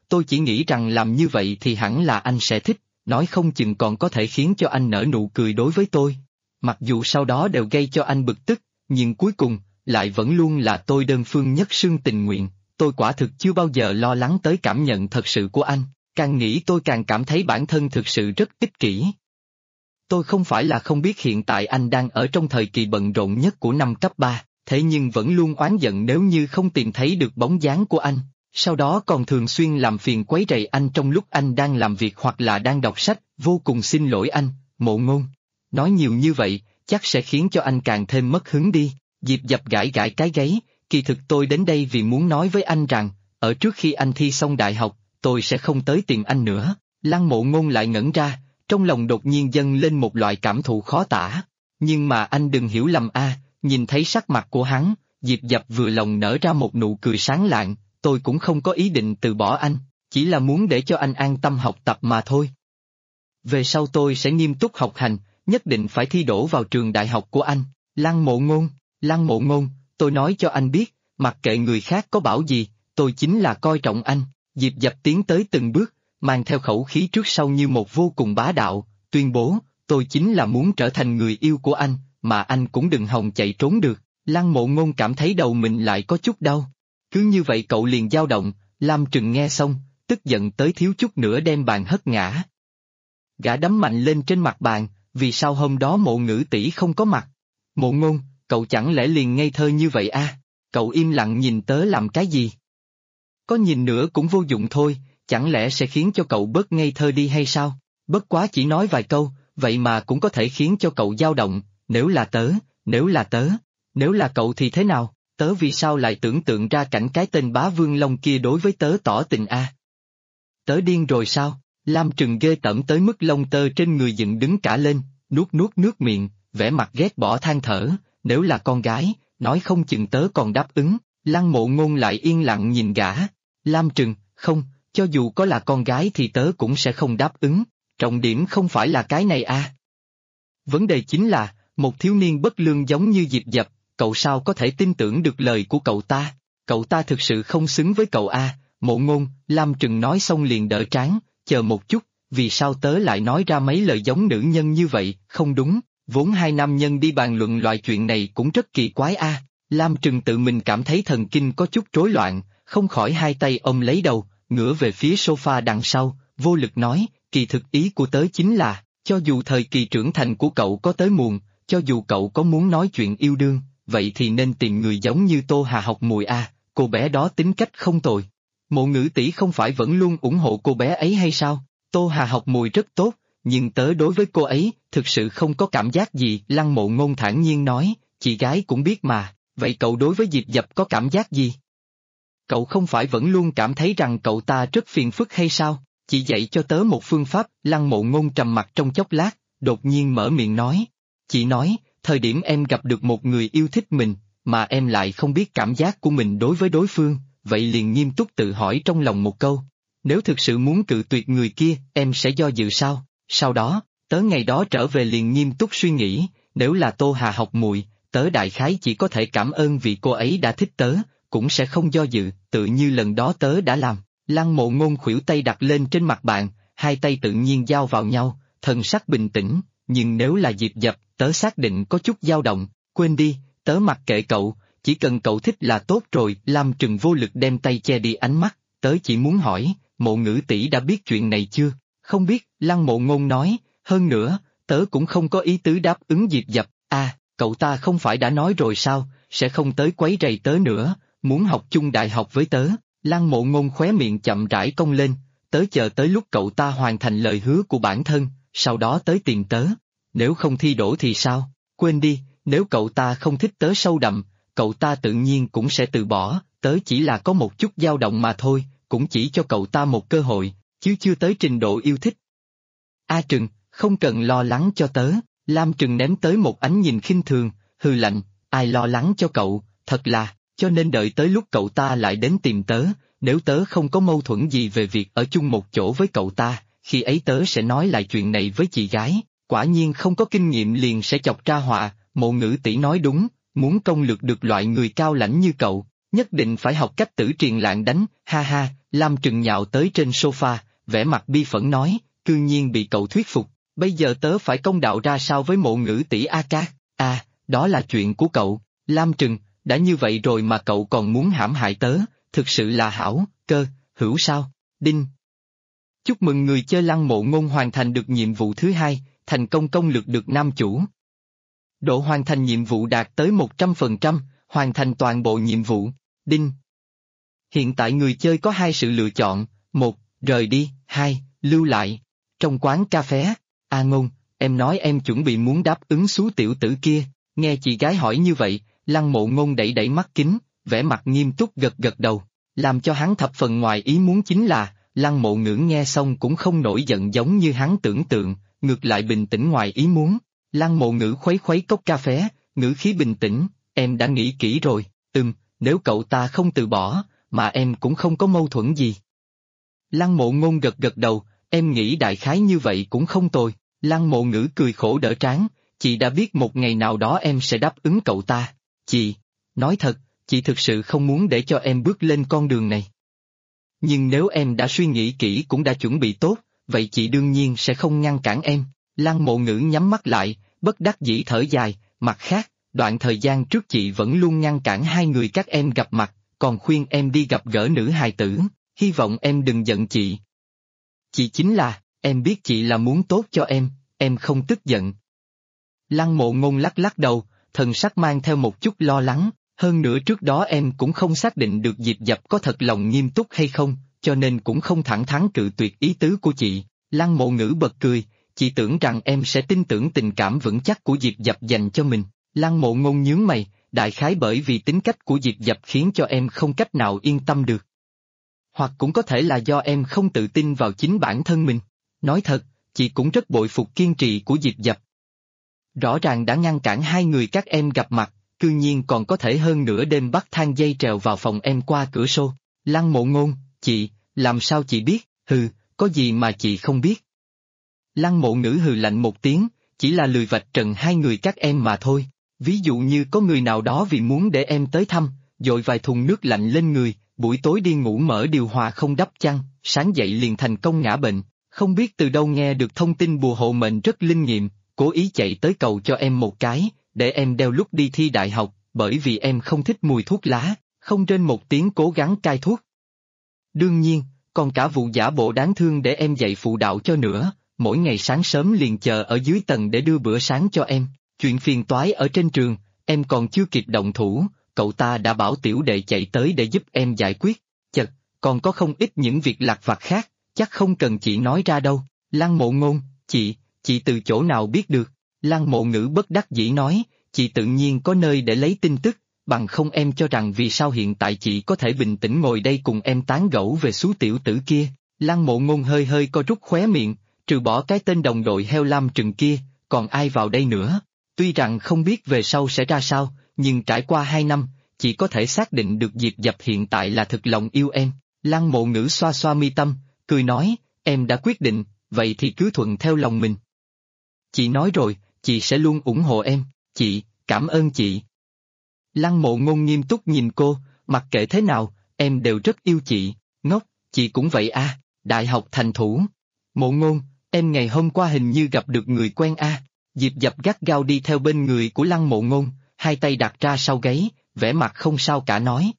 tôi chỉ nghĩ rằng làm như vậy thì hẳn là anh sẽ thích, nói không chừng còn có thể khiến cho anh nở nụ cười đối với tôi. Mặc dù sau đó đều gây cho anh bực tức, nhưng cuối cùng, lại vẫn luôn là tôi đơn phương nhất xưng tình nguyện, tôi quả thực chưa bao giờ lo lắng tới cảm nhận thật sự của anh, càng nghĩ tôi càng cảm thấy bản thân thực sự rất ích kỷ. Tôi không phải là không biết hiện tại anh đang ở trong thời kỳ bận rộn nhất của năm cấp 3, thế nhưng vẫn luôn oán giận nếu như không tìm thấy được bóng dáng của anh, sau đó còn thường xuyên làm phiền quấy rầy anh trong lúc anh đang làm việc hoặc là đang đọc sách, vô cùng xin lỗi anh, Mộ Ngôn. Nói nhiều như vậy, chắc sẽ khiến cho anh càng thêm mất hứng đi. Diệp Dập gãi gãi cái gáy, kỳ thực tôi đến đây vì muốn nói với anh rằng, ở trước khi anh thi xong đại học, tôi sẽ không tới tìm anh nữa. Lăng Mộ Ngôn lại ngẩn ra, trong lòng đột nhiên dâng lên một loại cảm thụ khó tả. Nhưng mà anh đừng hiểu lầm nhìn thấy sắc mặt của hắn, Diệp Dập vừa lòng nở ra một nụ cười sáng lạng, tôi cũng không có ý định từ bỏ anh, chỉ là muốn để cho anh an tâm học tập mà thôi. Về sau tôi sẽ nghiêm túc học hành, nhất định phải thi đỗ vào trường đại học của anh. Lăng Mộ Ngôn, tôi nói cho anh biết, mặc kệ người khác có bảo gì, tôi chính là coi trọng anh. Diệp Dập tiến tới từng bước, mang theo khẩu khí trước sau như một vô cùng bá đạo, tuyên bố, tôi chính là muốn trở thành người yêu của anh, mà anh cũng đừng hòng chạy trốn được. Lăng Mộ Ngôn cảm thấy đầu mình lại có chút đau. Cứ như vậy cậu liền dao động, Lam Trừng nghe xong, tức giận tới thiếu chút nữa đem bàn hất ngã. Gã đấm mạnh lên trên mặt bàn, vì sao hôm đó Mộ Ngữ tỷ không có mặt? Mộ Ngôn, cậu chẳng lẽ liền ngây thơ như vậy Cậu im lặng nhìn tớ làm cái gì? Có nhìn nữa cũng vô dụng thôi, chẳng lẽ sẽ khiến cho cậu bớt ngây thơ đi hay sao? Bất quá chỉ nói vài câu, vậy mà cũng có thể khiến cho cậu dao động, nếu là cậu thì thế nào? Tớ vì sao lại tưởng tượng ra cảnh cái tên Bá Vương Long kia đối với tớ tỏ tình Tớ điên rồi sao? Lam Trừng ghê tởm tới mức lông tơ trên người dựng đứng cả lên, nuốt nước miệng, vẻ mặt ghét bỏ than thở, nếu là con gái, nói không chừng tớ còn đáp ứng. Lăng Mộ Ngôn lại yên lặng nhìn gã. Lam Trừng, không, cho dù có là con gái thì tớ cũng sẽ không đáp ứng, trọng điểm không phải là cái này Vấn đề chính là, một thiếu niên bất lương giống như Diệp Dập, cậu sao có thể tin tưởng được lời của cậu ta thực sự không xứng với cậu Mộ Ngôn. Lam Trừng nói xong liền đỡ trán, chờ một chút, vì sao tớ lại nói ra mấy lời giống nữ nhân như vậy, không đúng, vốn hai nam nhân đi bàn luận loại chuyện này cũng rất kỳ quái Lam Trừng tự mình cảm thấy thần kinh có chút rối loạn, không khỏi hai tay ôm lấy đầu, ngửa về phía sofa đằng sau, vô lực nói, kỳ thực ý của tớ chính là, cho dù thời kỳ trưởng thành của cậu có tới muộn, cho dù cậu có muốn nói chuyện yêu đương, vậy thì nên tìm người giống như Tô Hà Học Mùi cô bé đó tính cách không tồi. Mộ Ngữ tỷ không phải vẫn luôn ủng hộ cô bé ấy hay sao? Tô Hà Học Mùi rất tốt, nhưng tớ đối với cô ấy, thực sự không có cảm giác gì. Lăng Mộ Ngôn thản nhiên nói, chị gái cũng biết mà, vậy cậu đối với Diệp Dập có cảm giác gì? Cậu không phải vẫn luôn cảm thấy rằng cậu ta rất phiền phức hay sao? Chị dạy cho tớ một phương pháp. Lăng Mộ Ngôn trầm mặt trong chốc lát, đột nhiên mở miệng nói. Chị nói, thời điểm em gặp được một người yêu thích mình, mà em lại không biết cảm giác của mình đối với đối phương, vậy liền nghiêm túc tự hỏi trong lòng một câu. Nếu thực sự muốn cự tuyệt người kia, em sẽ do dự sao? Sau đó, tớ ngày đó trở về liền nghiêm túc suy nghĩ, nếu là Tô Hà Học Mùi, tớ đại khái chỉ có thể cảm ơn vì cô ấy đã thích tớ, cũng sẽ không do dự, tự như lần đó tớ đã làm. Lăng Mộ Ngôn khuỷu tay đặt lên trên mặt bàn, hai tay tự nhiên giao vào nhau, thần sắc bình tĩnh, nhưng nếu là Diệp Dập, tớ xác định có chút dao động, quên đi, tớ mặc kệ cậu, chỉ cần cậu thích là tốt rồi. Lam Trừng vô lực đem tay che đi ánh mắt, tớ chỉ muốn hỏi, Mộ Ngữ tỷ đã biết chuyện này chưa? Không biết, Lăng Mộ Ngôn nói, hơn nữa, tớ cũng không có ý tứ đáp ứng Diệp Dập, cậu ta không phải đã nói rồi sao, sẽ không tới quấy rầy tớ nữa, muốn học chung đại học với tớ. Lăng Mộ Ngôn khóe miệng chậm rãi cong lên, tớ chờ tới lúc cậu ta hoàn thành lời hứa của bản thân, sau đó tới tìm tớ. Nếu không thi đỗ thì sao? Quên đi, nếu cậu ta không thích tớ sâu đậm, cậu ta tự nhiên cũng sẽ từ bỏ, tớ chỉ là có một chút dao động mà thôi, cũng chỉ cho cậu ta một cơ hội, chứ chưa tới trình độ yêu thích. Trừng, không cần lo lắng cho tớ. Lam Trừng ném tới một ánh nhìn khinh thường, hừ lạnh, ai lo lắng cho cậu, thật là, cho nên đợi tới lúc cậu ta lại đến tìm tớ, nếu tớ không có mâu thuẫn gì về việc ở chung một chỗ với cậu ta, khi ấy tớ sẽ nói lại chuyện này với chị gái, quả nhiên không có kinh nghiệm liền sẽ chọc ra họa. Mộ Ngữ tỷ nói đúng, muốn công lược được loại người cao lãnh như cậu, nhất định phải học cách Tử Triền Lạng đánh, ha ha, Lam Trừng nhạo tới trên sofa, vẻ mặt bi phẫn nói, cư nhiên bị cậu thuyết phục, bây giờ tớ phải công đạo ra sao với Mộ Ngữ tỷ A ca, đó là chuyện của cậu, Lam Trừng, đã như vậy rồi mà cậu còn muốn hãm hại tớ, thực sự là hảo, hữu sao, đinh. Chúc mừng người chơi Lăng Mộ Ngôn hoàn thành được nhiệm vụ thứ 2, thành công công lược được nam chủ. Độ hoàn thành nhiệm vụ đạt tới 100%, hoàn thành toàn bộ nhiệm vụ, đinh. Hiện tại người chơi có 2 sự lựa chọn, 1, rời đi, 2, lưu lại. Trong quán cà phé, A Ngôn, em nói em chuẩn bị muốn đáp ứng xú tiểu tử kia, nghe chị gái hỏi như vậy, Lăng Mộ Ngôn đẩy đẩy mắt kính, vẻ mặt nghiêm túc gật gật đầu, làm cho hắn thập phần ngoài ý muốn chính là, Lăng Mộ Ngữ nghe xong cũng không nổi giận giống như hắn tưởng tượng, ngược lại bình tĩnh ngoài ý muốn. Lăng Mộ Ngữ khuấy khuấy cốc cà phé, ngữ khí bình tĩnh, em đã nghĩ kỹ rồi, nếu cậu ta không từ bỏ, mà em cũng không có mâu thuẫn gì. Lăng Mộ Ngôn gật gật đầu, em nghĩ đại khái như vậy cũng không tồi. Lăng Mộ Ngữ cười khổ đỡ trán, chị đã biết một ngày nào đó em sẽ đáp ứng cậu ta. Chị, nói thật, chị thực sự không muốn để cho em bước lên con đường này. Nhưng nếu em đã suy nghĩ kỹ cũng đã chuẩn bị tốt, vậy chị đương nhiên sẽ không ngăn cản em. Lăng Mộ Ngữ nhắm mắt lại, bất đắc dĩ thở dài, mặt khác, đoạn thời gian trước chị vẫn luôn ngăn cản hai người các em gặp mặt, còn khuyên em đi gặp gỡ nữ hài tử, hy vọng em đừng giận chị. Chị chính là, em biết chị là muốn tốt cho em không tức giận. Lăng Mộ Ngôn lắc lắc đầu, thần sắc mang theo một chút lo lắng, hơn nữa trước đó em cũng không xác định được Diệp Dập có thật lòng nghiêm túc hay không, cho nên cũng không thẳng thắn cự tuyệt ý tứ của chị. Lăng Mộ Ngữ bật cười, chị tưởng rằng em sẽ tin tưởng tình cảm vững chắc của Diệp Dập dành cho mình. Lăng Mộ Ngôn nhướng mày, đại khái bởi vì tính cách của Diệp Dập khiến cho em không cách nào yên tâm được. Hoặc cũng có thể là do em không tự tin vào chính bản thân mình. Nói thật, chị cũng rất bội phục kiên trì của Diệp Dập. Rõ ràng đã ngăn cản hai người các em gặp mặt, cư nhiên còn có thể hơn nửa đêm bắt thang dây trèo vào phòng em qua cửa sổ. Lăng Mộ Ngôn, chị, làm sao chị biết, có gì mà chị không biết. Lăng Mộ Ngữ hừ lạnh một tiếng, chỉ là lười vạch trần hai người các em mà thôi. Ví dụ như có người nào đó vì muốn để em tới thăm, dội vài thùng nước lạnh lên người, buổi tối đi ngủ mở điều hòa không đắp chăn, sáng dậy liền thành công ngã bệnh, không biết từ đâu nghe được thông tin bùa hộ mệnh rất linh nghiệm, cố ý chạy tới cầu cho em một cái, để em đeo lúc đi thi đại học, bởi vì em không thích mùi thuốc lá, không rên một tiếng cố gắng cai thuốc. Đương nhiên, còn cả vụ giả bộ đáng thương để em dạy phụ đạo cho nữa, mỗi ngày sáng sớm liền chờ ở dưới tầng để đưa bữa sáng cho em. Chuyện phiền toái ở trên trường, em còn chưa kịp động thủ, cậu ta đã bảo tiểu đệ chạy tới để giúp em giải quyết. Còn có không ít những việc lặt vặt khác, chắc không cần chị nói ra đâu. Lăng Mộ Ngôn, chị từ chỗ nào biết được? Lăng Mộ Ngữ bất đắc dĩ nói, chị tự nhiên có nơi để lấy tin tức, bằng không em cho rằng vì sao hiện tại chị có thể bình tĩnh ngồi đây cùng em tán gẫu về số tiểu tử kia. Lăng Mộ Ngôn hơi hơi co rút khóe miệng, trừ bỏ cái tên đồng đội heo Lam Trừng kia, còn ai vào đây nữa? Tuy rằng không biết về sau sẽ ra sao, nhưng trải qua 2 năm, chị có thể xác định được Diệp Dập hiện tại là thực lòng yêu em. Lăng Mộ Ngữ xoa xoa mi tâm, cười nói, em đã quyết định, vậy thì cứ thuận theo lòng mình. Chị nói rồi, chị sẽ luôn ủng hộ em, chị, cảm ơn chị. Lăng Mộ Ngôn nghiêm túc nhìn cô, mặc kệ thế nào, em đều rất yêu chị, ngốc, chị cũng vậy à, đại học thành thủ. Mộ Ngôn, em ngày hôm qua hình như gặp được người quen à. Diệp Dập gắt gao đi theo bên người của Lăng Mộ Ngôn, hai tay đặt ra sau gáy, vẻ mặt không sao cả nói,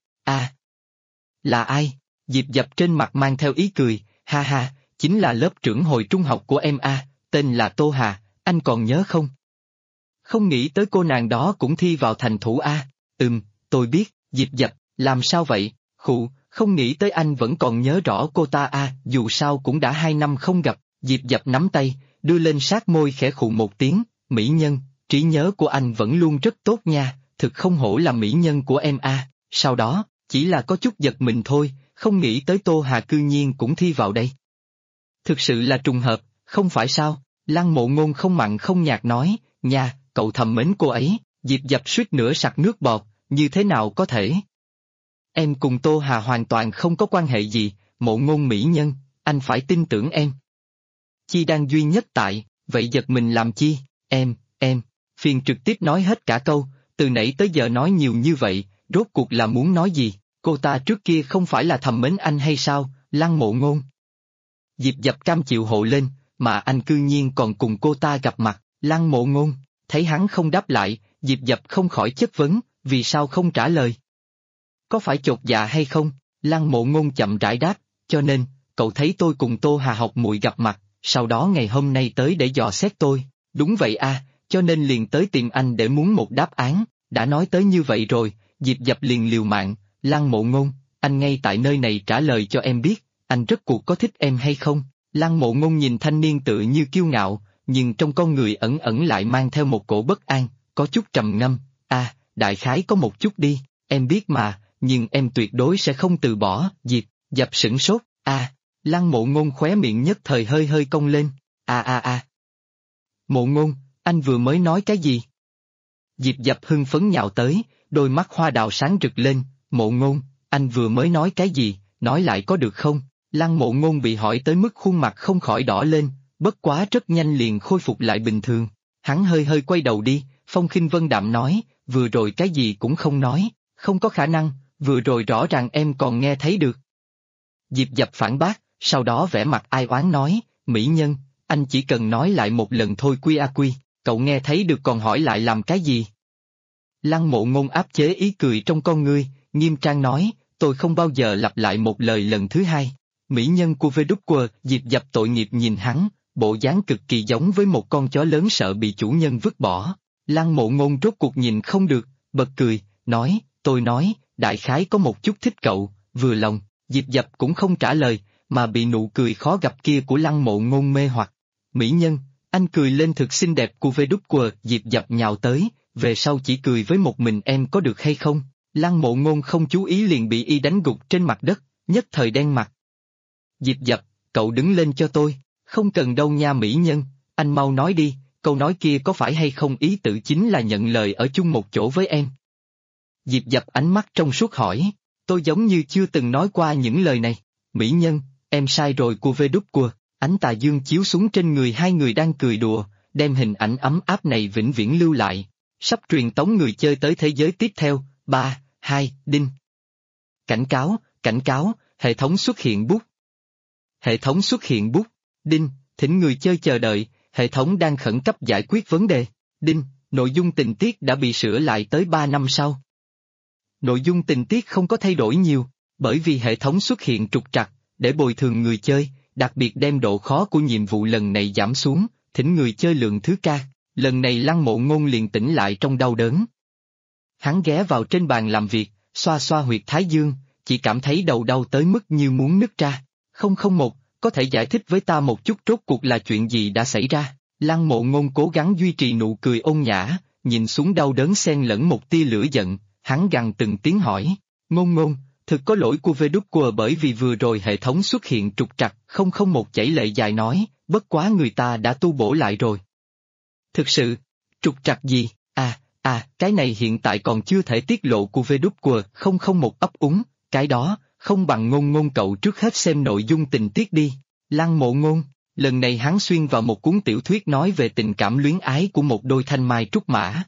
là ai? Diệp Dập trên mặt mang theo ý cười, ha ha, chính là lớp trưởng hồi trung học của em tên là Tô Hà, anh còn nhớ không? Không nghĩ tới cô nàng đó cũng thi vào thành thủ tôi biết, Diệp Dập, làm sao vậy? Không nghĩ tới anh vẫn còn nhớ rõ cô ta dù sao cũng đã 2 năm không gặp. Diệp Dập nắm tay, đưa lên sát môi khẽ khụ một tiếng, mỹ nhân, trí nhớ của anh vẫn luôn rất tốt nha, thực không hổ là mỹ nhân của em sau đó, chỉ là có chút giật mình thôi, không nghĩ tới Tô Hà cư nhiên cũng thi vào đây. Thực sự là trùng hợp, không phải sao? Lăng Mộ Ngôn không mặn không nhạt nói, nha, cậu thầm mến cô ấy. Diệp Dập suýt nữa sặc nước bọt, như thế nào có thể? Em cùng Tô Hà hoàn toàn không có quan hệ gì, Mộ Ngôn mỹ nhân, anh phải tin tưởng em. Chi đang duy nhất tại, vậy giật mình làm chi, em, phiền trực tiếp nói hết cả câu, từ nãy tới giờ nói nhiều như vậy, rốt cuộc là muốn nói gì? Cô ta trước kia không phải là thầm mến anh hay sao, Lăng Mộ Ngôn? Diệp Dập cam chịu hộ lên, mà anh cư nhiên còn cùng cô ta gặp mặt, Lăng Mộ Ngôn, thấy hắn không đáp lại, Diệp Dập không khỏi chất vấn, vì sao không trả lời? Có phải chột dạ hay không? Lăng Mộ Ngôn chậm rãi đáp, cho nên, cậu thấy tôi cùng Tô Hà học muội gặp mặt, sau đó ngày hôm nay tới để dò xét tôi, đúng vậy à, cho nên liền tới tìm anh để muốn một đáp án, đã nói tới như vậy rồi, Diệp Dập liền liều mạng, Lăng Mộ Ngôn, anh ngay tại nơi này trả lời cho em biết, anh rốt cuộc có thích em hay không? Lăng Mộ Ngôn nhìn thanh niên tự như kiêu ngạo, nhưng trong con người ẩn ẩn lại mang theo một cổ bất an, có chút trầm ngâm, đại khái có một chút đi, em biết mà, nhưng em tuyệt đối sẽ không từ bỏ, Diệp Dập sửng sốt, Lăng Mộ Ngôn khóe miệng nhất thời hơi hơi cong lên, Mộ Ngôn, anh vừa mới nói cái gì? Diệp Dập hưng phấn nhào tới, đôi mắt hoa đào sáng rực lên, Mộ Ngôn, anh vừa mới nói cái gì, nói lại có được không? Lăng Mộ Ngôn bị hỏi tới mức khuôn mặt không khỏi đỏ lên, bất quá rất nhanh liền khôi phục lại bình thường, hắn hơi hơi quay đầu đi, phong khinh vân đạm nói, vừa rồi cái gì cũng không nói, không có khả năng, vừa rồi rõ ràng em còn nghe thấy được. Diệp Dập phản bác, sau đó vẻ mặt ai oán nói, mỹ nhân, anh chỉ cần nói lại một lần thôi quy, cậu nghe thấy được còn hỏi lại làm cái gì? Lăng Mộ Ngôn áp chế ý cười trong con ngươi, nghiêm trang nói, tôi không bao giờ lặp lại một lời lần thứ hai. Mỹ nhân của VW, Diệp Dập tội nghiệp nhìn hắn, bộ dáng cực kỳ giống với một con chó lớn sợ bị chủ nhân vứt bỏ. Lăng Mộ Ngôn rốt cuộc nhìn không được, bật cười, nói, tôi nói, đại khái có một chút thích cậu, vừa lòng, Diệp Dập cũng không trả lời, mà bị nụ cười khó gặp kia của Lăng Mộ Ngôn mê hoặc. Mỹ nhân, anh cười lên thực xinh đẹp của VW, Diệp Dập nhào tới, về sau chỉ cười với một mình em có được hay không? Lăng Mộ Ngôn không chú ý liền bị y đánh gục trên mặt đất, nhất thời đen mặt. Diệp Dập, cậu đứng lên cho tôi, không cần đâu nha mỹ nhân, anh mau nói đi, câu nói kia có phải hay không ý tự chính là nhận lời ở chung một chỗ với em. Diệp Dập ánh mắt trong suốt hỏi, tôi giống như chưa từng nói qua những lời này, mỹ nhân, em sai rồi của VW, ánh tà dương chiếu xuống trên người hai người đang cười đùa, đem hình ảnh ấm áp này vĩnh viễn lưu lại, sắp truyền tống người chơi tới thế giới tiếp theo, 3, 2, đinh. Cảnh cáo, hệ thống xuất hiện bút. Hệ thống xuất hiện bút, đinh, thỉnh người chơi chờ đợi, hệ thống đang khẩn cấp giải quyết vấn đề, đinh, nội dung tình tiết đã bị sửa lại tới 3 năm sau. Nội dung tình tiết không có thay đổi nhiều, bởi vì hệ thống xuất hiện trục trặc, để bồi thường người chơi, đặc biệt đem độ khó của nhiệm vụ lần này giảm xuống, thỉnh người chơi lượng thứ ca, lần này Lăng Mộ Ngôn liền tỉnh lại trong đau đớn. Hắn ghé vào trên bàn làm việc, xoa xoa huyệt thái dương, chỉ cảm thấy đầu đau tới mức như muốn nứt ra. 001, có thể giải thích với ta một chút rốt cuộc là chuyện gì đã xảy ra? Lăng Mộ Ngôn cố gắng duy trì nụ cười ôn nhã, nhìn xuống đau đớn xen lẫn một tia lửa giận, hắn gằn từng tiếng hỏi, Ngôn, thực có lỗi của VW bởi vì vừa rồi hệ thống xuất hiện trục trặc, 001 chảy lệ dài nói, bất quá người ta đã tu bổ lại rồi. Thực sự, trục trặc gì? Cái này hiện tại còn chưa thể tiết lộ của VW, 001 ấp úng, cái đó, không bằng Ngôn cậu trước hết xem nội dung tình tiết đi. Lăng Mộ Ngôn, lần này hắn xuyên vào một cuốn tiểu thuyết nói về tình cảm luyến ái của một đôi thanh mai trúc mã.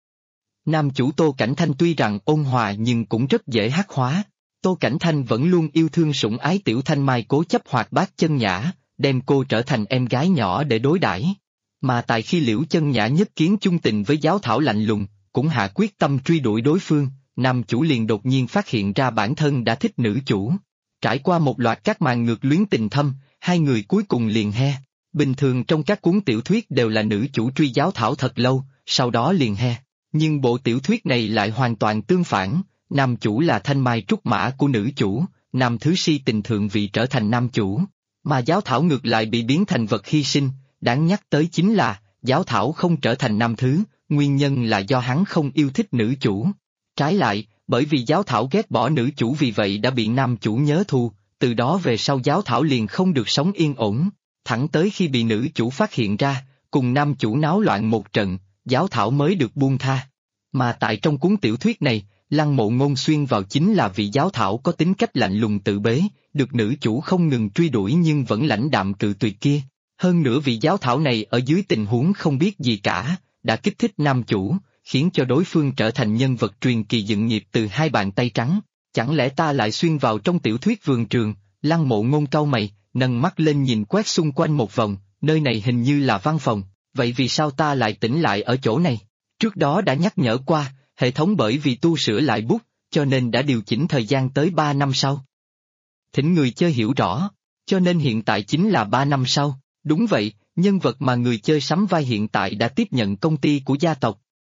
Nam chủ Tô Cảnh Thanh tuy rằng ôn hòa nhưng cũng rất dễ hắc hóa. Tô Cảnh Thanh vẫn luôn yêu thương sủng ái tiểu thanh mai cố chấp hoạt bát chân nhã, đem cô trở thành em gái nhỏ để đối đãi. Mà tại khi Liễu Chân Nhã nhất kiến chung tình với giáo thảo lạnh lùng, cũng hạ quyết tâm truy đuổi đối phương, nam chủ liền đột nhiên phát hiện ra bản thân đã thích nữ chủ. Trải qua một loạt các màn ngược luyến tình thâm, hai người cuối cùng liền he. Bình thường trong các cuốn tiểu thuyết đều là nữ chủ truy giáo thảo thật lâu, sau đó liền he. Nhưng bộ tiểu thuyết này lại hoàn toàn tương phản, nam chủ là thanh mai trúc mã của nữ chủ, nam thứ si tình thượng vị trở thành nam chủ, mà giáo thảo ngược lại bị biến thành vật hy sinh. Đáng nhắc tới chính là, giáo thảo không trở thành nam thứ, nguyên nhân là do hắn không yêu thích nữ chủ. Trái lại, bởi vì giáo thảo ghét bỏ nữ chủ vì vậy đã bị nam chủ nhớ thù, từ đó về sau giáo thảo liền không được sống yên ổn, thẳng tới khi bị nữ chủ phát hiện ra, cùng nam chủ náo loạn một trận, giáo thảo mới được buông tha. Mà tại trong cuốn tiểu thuyết này, Lăng Mộ Ngôn xuyên vào chính là vị giáo thảo có tính cách lạnh lùng tự bế, được nữ chủ không ngừng truy đuổi nhưng vẫn lãnh đạm cự tuyệt kia. Hơn nữa vị giáo thảo này ở dưới tình huống không biết gì cả, đã kích thích nam chủ, khiến cho đối phương trở thành nhân vật truyền kỳ dựng nghiệp từ hai bàn tay trắng. chẳng lẽ ta lại xuyên vào trong tiểu thuyết vườn trường? Lăng Mộ Ngôn cau mày, nâng mắt lên nhìn quét xung quanh một vòng, nơi này hình như là văn phòng, vậy vì sao ta lại tỉnh lại ở chỗ này? Trước đó đã nhắc nhở qua, hệ thống bởi vì tu sửa lại bút, cho nên đã điều chỉnh thời gian tới 3 năm sau. Thỉnh người chơi hiểu rõ, cho nên hiện tại chính là 3 năm sau, đúng vậy, nhân vật mà người chơi sắm vai hiện tại đã tiếp nhận công ty của gia tộc.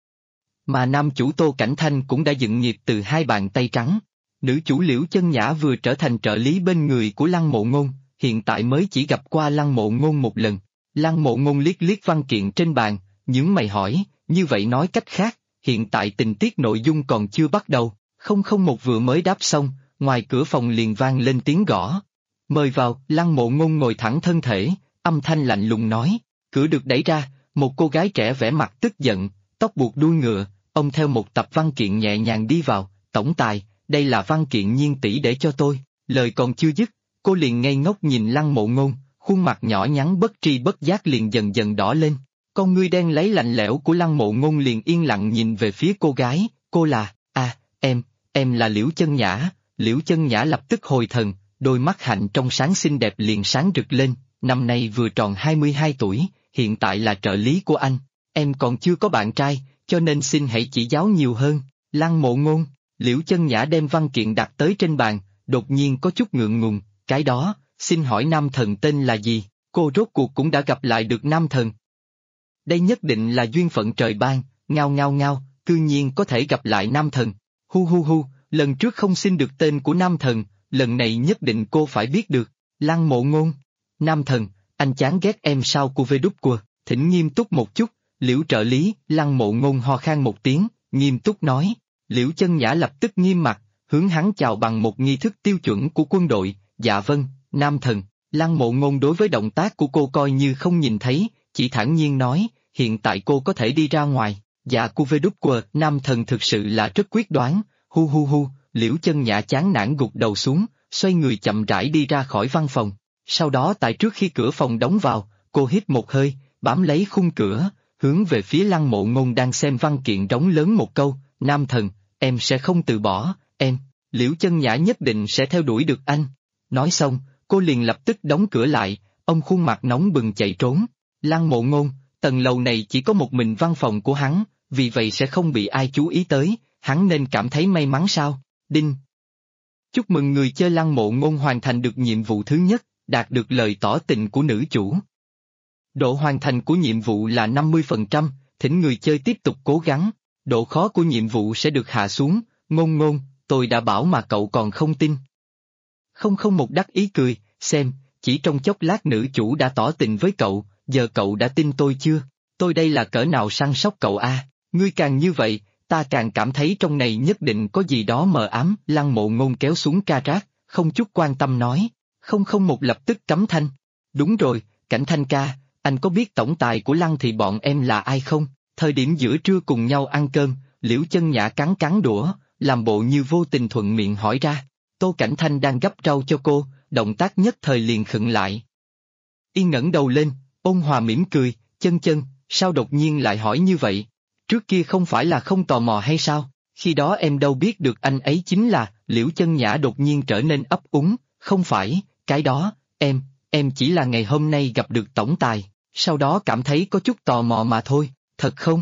Mà nam chủ Tô Cảnh Thanh cũng đã dựng nghiệp từ 2 bàn tay trắng. Nữ chủ Liễu Chân Nhã vừa trở thành trợ lý bên người của Lăng Mộ Ngôn, hiện tại mới chỉ gặp qua Lăng Mộ Ngôn một lần. Lăng Mộ Ngôn liếc liếc văn kiện trên bàn, nhướng mày hỏi, như vậy nói cách khác, hiện tại tình tiết nội dung còn chưa bắt đầu. 001 vừa mới đáp xong, ngoài cửa phòng liền vang lên tiếng gõ. Mời vào. Lăng Mộ Ngôn ngồi thẳng thân thể, âm thanh lạnh lùng nói. Cửa được đẩy ra, một cô gái trẻ vẻ mặt tức giận, tóc buộc đuôi ngựa, ông theo một tập văn kiện nhẹ nhàng đi vào. Tổng tài, đây là văn kiện Nhiên tỷ để cho tôi. Lời còn chưa dứt, cô liền ngây ngốc nhìn Lăng Mộ Ngôn, khuôn mặt nhỏ nhắn bất tri bất giác liền dần dần đỏ lên. Con ngươi đen lấy lạnh lẽo của Lăng Mộ Ngôn liền yên lặng nhìn về phía cô gái. Cô là, em là Liễu Chân Nhã. Liễu Chân Nhã lập tức hồi thần, đôi mắt hạnh trong sáng xinh đẹp liền sáng rực lên. Năm nay vừa tròn 22 tuổi, hiện tại là trợ lý của anh. Em còn chưa có bạn trai, cho nên xin hãy chỉ giáo nhiều hơn. Lăng Mộ Ngôn. Liễu Chân Nhã đem văn kiện đặt tới trên bàn, đột nhiên có chút ngượng ngùng. Cái đó, xin hỏi nam thần tên là gì? Cô rốt cuộc cũng đã gặp lại được nam thần. Đây nhất định là duyên phận trời ban, ngao, cư nhiên có thể gặp lại nam thần. Hu, lần trước không xin được tên của nam thần, lần này nhất định cô phải biết được. Lăng Mộ Ngôn. Nam thần, anh chán ghét em sao cô vê đút quờ, thỉnh nghiêm túc một chút. Liễu trợ lý. Lăng Mộ Ngôn ho khan một tiếng, nghiêm túc nói. Liễu Chân Nhã lập tức nghiêm mặt, hướng hắn chào bằng một nghi thức tiêu chuẩn của quân đội. Dạ vâng, nam thần. Lăng Mộ Ngôn đối với động tác của cô coi như không nhìn thấy, chỉ thản nhiên nói, hiện tại cô có thể đi ra ngoài. Dạ cô vê đút quờ, nam thần thực sự là rất quyết đoán. Hu, Liễu Chân Nhã chán nản gục đầu xuống, xoay người chậm rãi đi ra khỏi văn phòng. Sau đó tại trước khi cửa phòng đóng vào, cô hít một hơi, bám lấy khung cửa, hướng về phía Lăng Mộ Ngôn đang xem văn kiện rống lớn một câu, nam thần, em sẽ không từ bỏ, em, Liễu Chân Nhã nhất định sẽ theo đuổi được anh. Nói xong, cô liền lập tức đóng cửa lại, ông khuôn mặt nóng bừng chạy trốn. Lăng Mộ Ngôn, tầng lầu này chỉ có một mình văn phòng của hắn, vì vậy sẽ không bị ai chú ý tới, hắn nên cảm thấy may mắn sao? Đinh! Chúc mừng người chơi Lăng Mộ Ngôn hoàn thành được nhiệm vụ thứ nhất, đạt được lời tỏ tình của nữ chủ. Độ hoàn thành của nhiệm vụ là 50%, thỉnh người chơi tiếp tục cố gắng, độ khó của nhiệm vụ sẽ được hạ xuống. Ngôn, tôi đã bảo mà cậu còn không tin. 001 đắc ý cười, xem, chỉ trong chốc lát nữ chủ đã tỏ tình với cậu, giờ cậu đã tin tôi chưa? Tôi đây là cỡ nào săn sóc cậu a? Ngươi càng như vậy, ta càng cảm thấy trong này nhất định có gì đó mờ ám. Lăng Mộ Ngôn kéo xuống ca rác, không chút quan tâm nói. 001 lập tức cấm thanh. Đúng rồi, Cảnh Thanh ca, anh có biết tổng tài của Lăng thì bọn em là ai không? Thời điểm giữa trưa cùng nhau ăn cơm, Liễu Chân Nhã cắn đũa, làm bộ như vô tình thuận miệng hỏi ra. Tô Cảnh Thanh đang gấp rau cho cô, động tác nhất thời liền khựng lại. Yên ngẩng đầu lên, ôn hòa mỉm cười, Chân, sao đột nhiên lại hỏi như vậy? Trước kia không phải là không tò mò hay sao? Khi đó em đâu biết được anh ấy chính là. Liễu Chân Nhã đột nhiên trở nên ấp úng, không phải, cái đó, em chỉ là ngày hôm nay gặp được tổng tài, sau đó cảm thấy có chút tò mò mà thôi, thật không?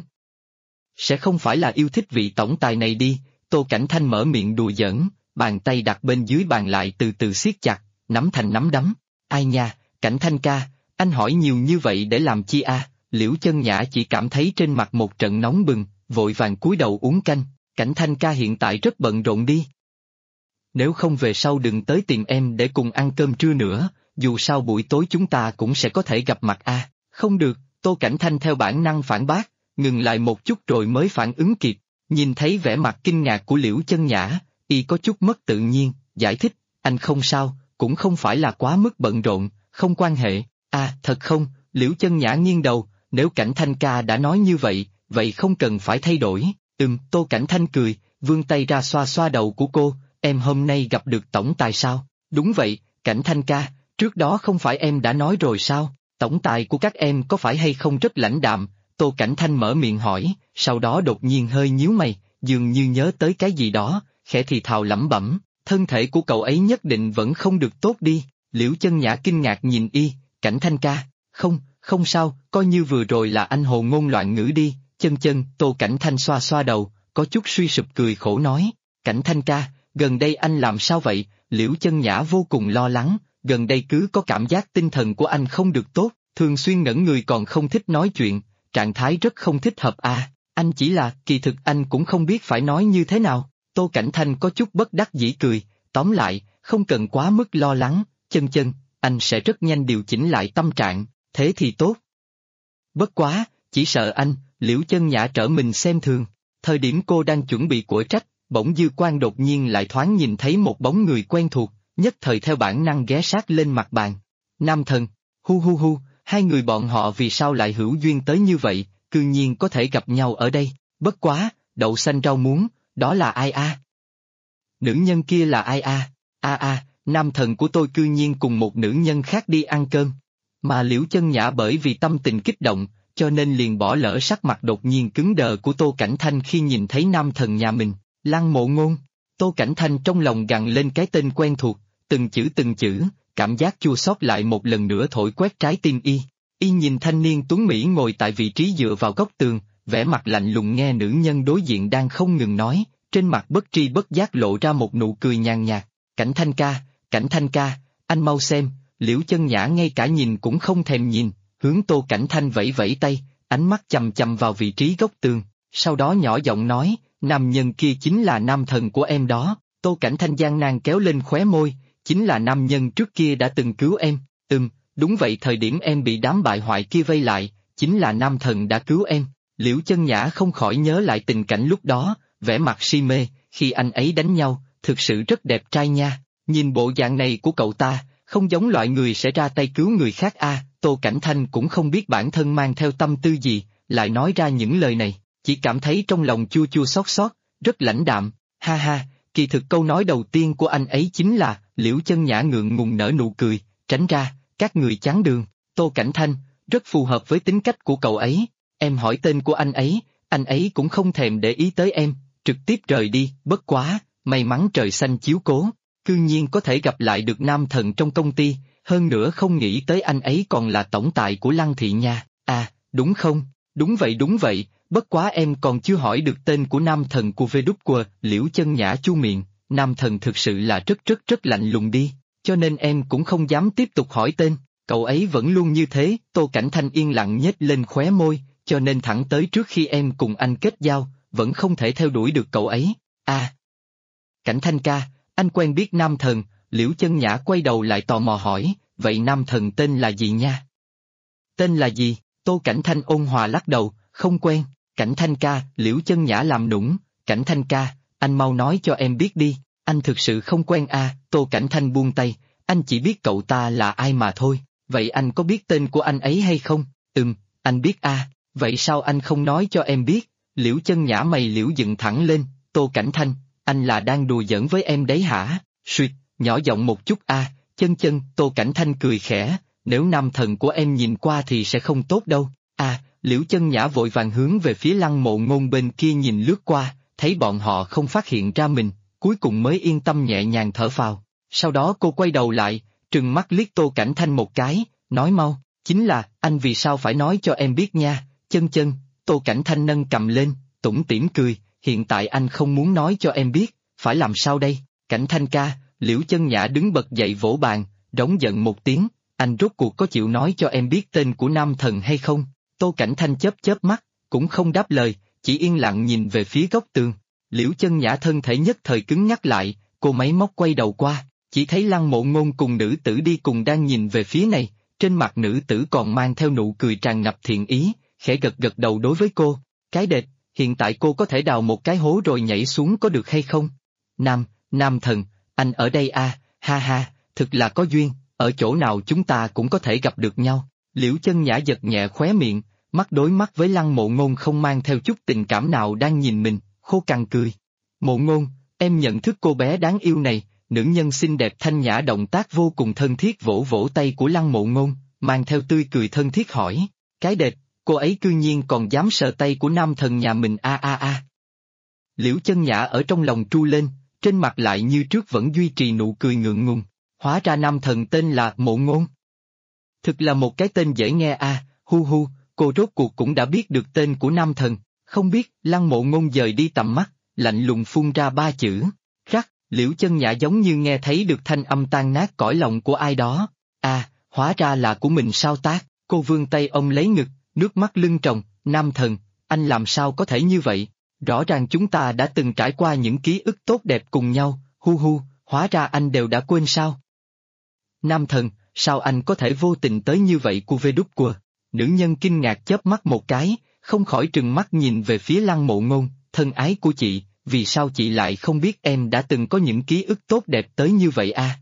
Sẽ không phải là yêu thích vị tổng tài này đi. Tô Cảnh Thanh mở miệng đùa giỡn, bàn tay đặt bên dưới bàn lại từ từ siết chặt, nắm thành nắm đấm. Ai nha, Cảnh Thanh ca, anh hỏi nhiều như vậy để làm chi a? Liễu Chân Nhã chỉ cảm thấy trên mặt một trận nóng bừng, vội vàng cúi đầu uống canh. Cảnh Thanh ca hiện tại rất bận rộn đi. Nếu không về sau đừng tới tìm em để cùng ăn cơm trưa nữa, dù sao buổi tối chúng ta cũng sẽ có thể gặp mặt a. Không được, Tô Cảnh Thanh theo bản năng phản bác, ngừng lại một chút rồi mới phản ứng kịp, nhìn thấy vẻ mặt kinh ngạc của Liễu Chân Nhã, y có chút mất tự nhiên, giải thích, anh không sao, cũng không phải là quá mức bận rộn, không quan hệ. Thật không? Liễu Chân Nhã nghiêng đầu, nếu Cảnh Thanh ca đã nói như vậy, vậy không cần phải thay đổi. Tô Cảnh Thanh cười, vươn tay ra xoa xoa đầu của cô, em hôm nay gặp được tổng tài sao? Đúng vậy, Cảnh Thanh ca, trước đó không phải em đã nói rồi sao? Tổng tài của các em có phải hay không rất lãnh đạm? Tô Cảnh Thanh mở miệng hỏi, sau đó đột nhiên hơi nhíu mày, dường như nhớ tới cái gì đó, khẽ thì thào lẩm bẩm, thân thể của cậu ấy nhất định vẫn không được tốt đi. Liễu Chân Nhã kinh ngạc nhìn y, Cảnh Thanh ca, không sao, coi như vừa rồi là anh hồ ngôn loạn ngữ đi, chân, Tô Cảnh Thanh xoa xoa đầu, có chút suy sụp cười khổ nói, Cảnh Thanh ca, gần đây anh làm sao vậy? Liễu Chân Nhã vô cùng lo lắng, gần đây cứ có cảm giác tinh thần của anh không được tốt, thường xuyên ngẩn người còn không thích nói chuyện, trạng thái rất không thích hợp à, anh chỉ là, kỳ thực anh cũng không biết phải nói như thế nào. Tô Cảnh Thanh có chút bất đắc dĩ cười, tóm lại, không cần quá mức lo lắng, chân, anh sẽ rất nhanh điều chỉnh lại tâm trạng, thế thì tốt. Bất quá, chỉ sợ anh, Liễu Chân Nhã trở mình xem thường, thời điểm cô đang chuẩn bị của trách, bỗng dư quang đột nhiên lại thoáng nhìn thấy một bóng người quen thuộc, nhất thời theo bản năng ghé sát lên mặt bàn. Nam Thần, hu, hai người bọn họ vì sao lại hữu duyên tới như vậy, cư nhiên có thể gặp nhau ở đây, bất quá, đậu xanh rau muống, đó là ai a? Nữ nhân kia là ai a? Nam Thần của tôi cư nhiên cùng một nữ nhân khác đi ăn cơm. Mà Liễu Chân Nhã bởi vì tâm tình kích động, cho nên liền bỏ lỡ sắc mặt đột nhiên cứng đờ của Tô Cảnh Thanh khi nhìn thấy Nam Thần nhà mình, Lăng Mộ Ngôn. Tô Cảnh Thanh trong lòng gằn lên cái tên quen thuộc, từng chữ, cảm giác chua xót lại một lần nữa thổi quét trái tim y. Y nhìn thanh niên tuấn Mỹ ngồi tại vị trí dựa vào góc tường, vẻ mặt lạnh lùng nghe nữ nhân đối diện đang không ngừng nói, trên mặt bất tri bất giác lộ ra một nụ cười nhàn nhạt. Cảnh Thanh ca, anh mau xem. Liễu Chân Nhã ngay cả nhìn cũng không thèm nhìn, hướng Tô Cảnh Thanh vẫy vẫy tay, ánh mắt chằm vào vị trí góc tường, sau đó nhỏ giọng nói, nam nhân kia chính là Nam Thần của em đó. Tô Cảnh Thanh gian nan kéo lên khóe môi, chính là nam nhân trước kia đã từng cứu em. Đúng vậy, thời điểm em bị đám bại hoại kia vây lại, chính là Nam Thần đã cứu em. Liễu Chân Nhã không khỏi nhớ lại tình cảnh lúc đó, vẻ mặt si mê, khi anh ấy đánh nhau, thực sự rất đẹp trai nha, nhìn bộ dạng này của cậu ta, không giống loại người sẽ ra tay cứu người khác a. Tô Cảnh Thanh cũng không biết bản thân mang theo tâm tư gì, lại nói ra những lời này, chỉ cảm thấy trong lòng chua xót, rất lãnh đạm, ha, kỳ thực câu nói đầu tiên của anh ấy chính là, Liễu Chân Nhã ngượng ngùng nở nụ cười, tránh ra, các người chắn đường. Tô Cảnh Thanh, rất phù hợp với tính cách của cậu ấy, em hỏi tên của anh ấy cũng không thèm để ý tới em, trực tiếp rời đi, bất quá, may mắn trời xanh chiếu cố, cư nhiên có thể gặp lại được Nam Thần trong công ty, hơn nữa không nghĩ tới anh ấy còn là tổng tài của Lăng thị nha, à, đúng không? Đúng vậy, bất quá em còn chưa hỏi được tên của Nam Thần của VW. Liễu Chân Nhã chu miệng, Nam Thần thực sự là rất lạnh lùng đi, cho nên em cũng không dám tiếp tục hỏi tên, cậu ấy vẫn luôn như thế. Tô Cảnh Thanh yên lặng nhếch lên khóe môi, cho nên thẳng tới trước khi em cùng anh kết giao, vẫn không thể theo đuổi được cậu ấy, à. Cảnh Thanh ca, anh quen biết Nam Thần. Liễu Chân Nhã quay đầu lại tò mò hỏi, vậy Nam Thần tên là gì nha? Tên là gì? Tô Cảnh Thanh ôn hòa lắc đầu, không quen. Cảnh Thanh ca, Liễu Chân Nhã làm nũng, Cảnh Thanh ca, anh mau nói cho em biết đi, anh thực sự không quen à. Tô Cảnh Thanh buông tay, anh chỉ biết cậu ta là ai mà thôi, vậy anh có biết tên của anh ấy hay không? Anh biết à, vậy sao anh không nói cho em biết? Liễu Chân Nhã mày liễu dựng thẳng lên, Tô Cảnh Thanh, anh là đang đùa giỡn với em đấy hả? Suýt, nhỏ giọng một chút a. Chân, Tô Cảnh Thanh cười khẽ, nếu Nam Thần của em nhìn qua thì sẽ không tốt đâu. À, Liễu Chân Nhã vội vàng hướng về phía Lăng Mộ Ngôn bên kia nhìn lướt qua, thấy bọn họ không phát hiện ra mình, cuối cùng mới yên tâm nhẹ nhàng thở phào. Sau đó cô quay đầu lại, trừng mắt liếc Tô Cảnh Thanh một cái, nói mau, chính là, anh vì sao phải nói cho em biết nha. Chân, Tô Cảnh Thanh nâng cầm lên, tủm tỉm cười, hiện tại anh không muốn nói cho em biết, phải làm sao đây? Cảnh Thanh ca. Liễu Chân Nhã đứng bật dậy vỗ bàn, rống giận một tiếng, anh rốt cuộc có chịu nói cho em biết tên của Nam Thần hay không? Tô Cảnh Thanh chớp mắt, cũng không đáp lời, chỉ yên lặng nhìn về phía góc tường. Liễu Chân Nhã thân thể nhất thời cứng nhắc lại, cô máy móc quay đầu qua, chỉ thấy Lăng Mộ Ngôn cùng nữ tử đi cùng đang nhìn về phía này, trên mặt nữ tử còn mang theo nụ cười tràn ngập thiện ý, khẽ gật đầu đối với cô, cái đệt, hiện tại cô có thể đào một cái hố rồi nhảy xuống có được hay không? Nam Thần, anh ở đây à, ha, thực là có duyên, ở chỗ nào chúng ta cũng có thể gặp được nhau. Liễu Chân Nhã giật nhẹ khóe miệng, mắt đối mắt với Lăng Mộ Ngôn không mang theo chút tình cảm nào đang nhìn mình, khô cằn cười. Mộ Ngôn, em nhận thức cô bé đáng yêu này. Nữ nhân xinh đẹp thanh nhã động tác vô cùng thân thiết vỗ vỗ tay của Lăng Mộ Ngôn, mang theo tươi cười thân thiết hỏi, cái đệt, cô ấy cư nhiên còn dám sờ tay của Nam Thần nhà mình a. Liễu Chân Nhã ở trong lòng tru lên, trên mặt lại như trước vẫn duy trì nụ cười ngượng ngùng. Hóa ra nam thần tên là Mộ Ngôn. Thực là một cái tên dễ nghe a, hu hu, cô rốt cuộc cũng đã biết được tên của nam thần, không biết. Lăng Mộ Ngôn dời đi tầm mắt, lạnh lùng phun ra ba chữ, rắc. Liễu Chân Nhã giống như nghe thấy được thanh âm tan nát cõi lòng của ai đó. Hóa ra là của mình sao tác, cô vươn tay ôm lấy ngực, nước mắt lưng tròng. Nam thần, anh làm sao có thể như vậy? Rõ ràng chúng ta đã từng trải qua những ký ức tốt đẹp cùng nhau, hu hu, hóa ra anh đều đã quên sao? Nam thần, sao anh có thể vô tình tới như vậy của vê đúc quờ? Nữ nhân kinh ngạc chớp mắt một cái, không khỏi trừng mắt nhìn về phía Lăng Mộ Ngôn, thân ái của chị, vì sao chị lại không biết em đã từng có những ký ức tốt đẹp tới như vậy a?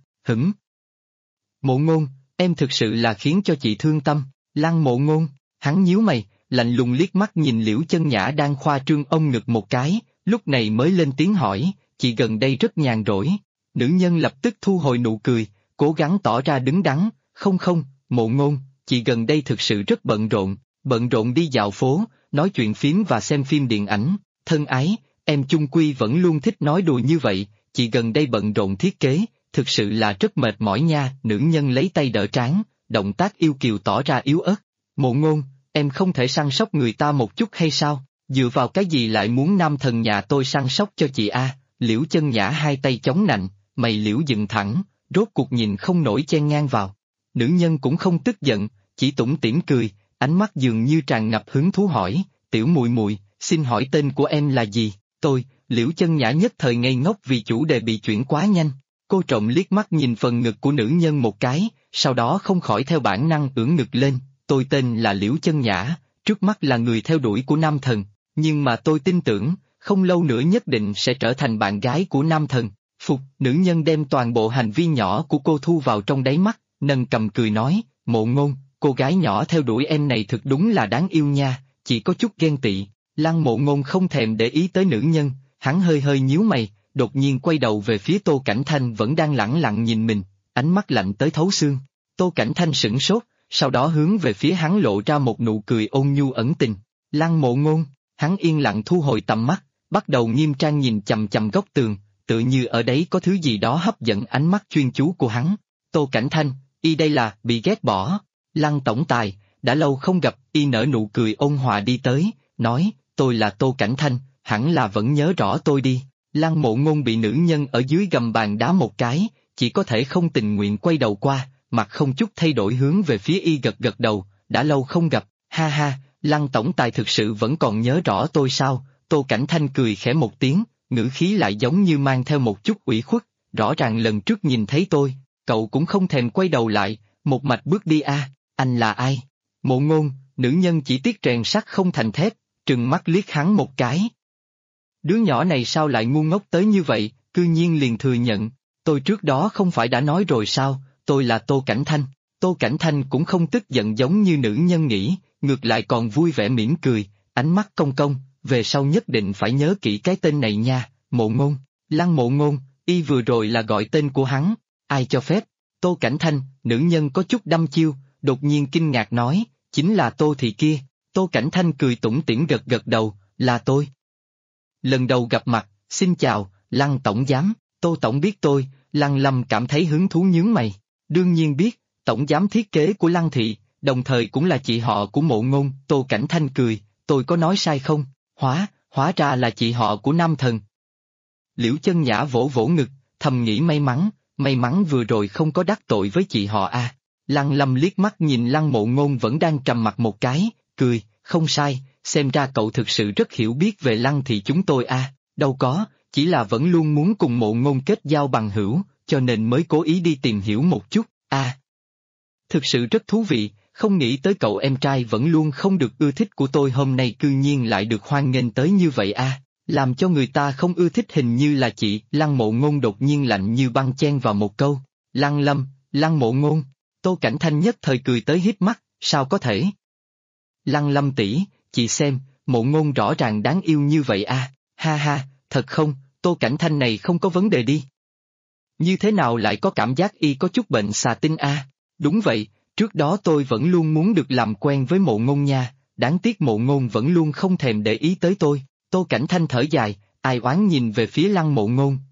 Mộ Ngôn, em thực sự là khiến cho chị thương tâm. Lăng Mộ Ngôn, hắn nhíu mày, lạnh lùng liếc mắt nhìn Liễu Chân Nhã đang khoa trương ôm ngực một cái, lúc này mới lên tiếng hỏi, chị gần đây rất nhàn rỗi. Nữ nhân lập tức thu hồi nụ cười, cố gắng tỏ ra đứng đắn, không, Mộ Ngôn, chị gần đây thực sự rất bận rộn đi dạo phố, nói chuyện phím và xem phim điện ảnh. Thân ái, em chung quy vẫn luôn thích nói đùa như vậy, chị gần đây bận rộn thiết kế, thực sự là rất mệt mỏi nha. Nữ nhân lấy tay đỡ trán, động tác yêu kiều tỏ ra yếu ớt. Mộ Ngôn, em không thể săn sóc người ta một chút hay sao? Dựa vào cái gì lại muốn nam thần nhà tôi săn sóc cho chị a? Liễu Chân Nhã hai tay chống nạnh, mày liễu dựng thẳng, rốt cuộc nhìn không nổi chen ngang vào. Nữ nhân cũng không tức giận, chỉ tủm tỉm cười, ánh mắt dường như tràn ngập hứng thú hỏi, tiểu muội muội, xin hỏi tên của em là gì? Tôi. Liễu Chân Nhã nhất thời ngây ngốc vì chủ đề bị chuyển quá nhanh. Cô trộm liếc mắt nhìn phần ngực của nữ nhân một cái, sau đó không khỏi theo bản năng ưỡn ngực lên. Tôi tên là Liễu Chân Nhã, trước mắt là người theo đuổi của nam thần, nhưng mà tôi tin tưởng, không lâu nữa nhất định sẽ trở thành bạn gái của nam thần. Phục, nữ nhân đem toàn bộ hành vi nhỏ của cô thu vào trong đáy mắt, nâng cầm cười nói, Mộ Ngôn, cô gái nhỏ theo đuổi em này thực đúng là đáng yêu nha, chỉ có chút ghen tị. Lăng Mộ Ngôn không thèm để ý tới nữ nhân, hắn hơi hơi nhíu mày, đột nhiên quay đầu về phía Tô Cảnh Thanh vẫn đang lẳng lặng nhìn mình, ánh mắt lạnh tới thấu xương. Tô Cảnh Thanh sửng sốt, sau đó hướng về phía hắn lộ ra một nụ cười ôn nhu ẩn tình. Lăng Mộ Ngôn, hắn yên lặng thu hồi tầm mắt, bắt đầu nghiêm trang nhìn chằm chằm góc tường, tự như ở đấy có thứ gì đó hấp dẫn ánh mắt chuyên chú của hắn. Tô Cảnh Thanh, y đây là bị ghét bỏ. Lăng tổng tài, đã lâu không gặp. Y nở nụ cười ôn hòa đi tới, nói, tôi là Tô Cảnh Thanh, hẳn là vẫn nhớ rõ tôi đi. Lăng Mộ Ngôn bị nữ nhân ở dưới gầm bàn đá một cái, chỉ có thể không tình nguyện quay đầu qua, mặt không chút thay đổi hướng về phía y gật gật đầu, đã lâu không gặp, ha ha, Lăng tổng tài thực sự vẫn còn nhớ rõ tôi sao? Tô Cảnh Thanh cười khẽ một tiếng, ngữ khí lại giống như mang theo một chút ủy khuất, rõ ràng lần trước nhìn thấy tôi, cậu cũng không thèm quay đầu lại, một mạch bước đi a. Anh là ai? Mộ Ngôn, nữ nhân chỉ tiếc rèn sắt không thành thép, trừng mắt liếc hắn một cái. Đứa nhỏ này sao lại ngu ngốc tới như vậy, cư nhiên liền thừa nhận, tôi trước đó không phải đã nói rồi sao, tôi là Tô Cảnh Thanh. Tô Cảnh Thanh cũng không tức giận giống như nữ nhân nghĩ, ngược lại còn vui vẻ mỉm cười, ánh mắt cong cong, về sau nhất định phải nhớ kỹ cái tên này nha. Mộ Ngôn, Lăng Mộ Ngôn, y vừa rồi là gọi tên của hắn, ai cho phép? Tô Cảnh Thanh, nữ nhân có chút đăm chiêu, đột nhiên kinh ngạc nói, chính là Tô Thị kia. Tô Cảnh Thanh cười tủm tỉm gật gật đầu, là tôi. Lần đầu gặp mặt, xin chào, Lăng tổng giám. Tô tổng biết tôi? Lăng Lâm cảm thấy hứng thú nhướng mày. Đương nhiên biết, tổng giám thiết kế của Lăng Thị, đồng thời cũng là chị họ của Mộ Ngôn. Tô Cảnh Thanh cười, tôi có nói sai không? Hóa ra là chị họ của nam thần. Liễu Chân Nhã vỗ vỗ ngực, thầm nghĩ may mắn vừa rồi không có đắc tội với chị họ a. Lăng Lâm liếc mắt nhìn Lăng Mộ Ngôn vẫn đang trầm mặt một cái, cười, không sai, xem ra cậu thực sự rất hiểu biết về Lăng Thị chúng tôi a. Đâu có, chỉ là vẫn luôn muốn cùng Mộ Ngôn kết giao bằng hữu, cho nên mới cố ý đi tìm hiểu một chút, a. Thực sự rất thú vị, không nghĩ tới cậu em trai vẫn luôn không được ưa thích của tôi hôm nay cư nhiên lại được hoan nghênh tới như vậy a. Làm cho người ta không ưa thích hình như là chị. Lăng Mộ Ngôn đột nhiên lạnh như băng chen vào một câu, Lăng Lâm, Lăng Mộ Ngôn. Tô Cảnh Thanh nhất thời cười tới híp mắt, sao có thể? Lăng Lâm tỷ, chị xem, Mộ Ngôn rõ ràng đáng yêu như vậy a. Ha ha, thật không, Tô Cảnh Thanh này không có vấn đề đi. Như thế nào lại có cảm giác y có chút bệnh xà tinh a? Đúng vậy, trước đó tôi vẫn luôn muốn được làm quen với Mộ Ngôn nha, đáng tiếc Mộ Ngôn vẫn luôn không thèm để ý tới tôi. Tô Cảnh Thanh thở dài, ai oán nhìn về phía Lăng Mộ Ngôn,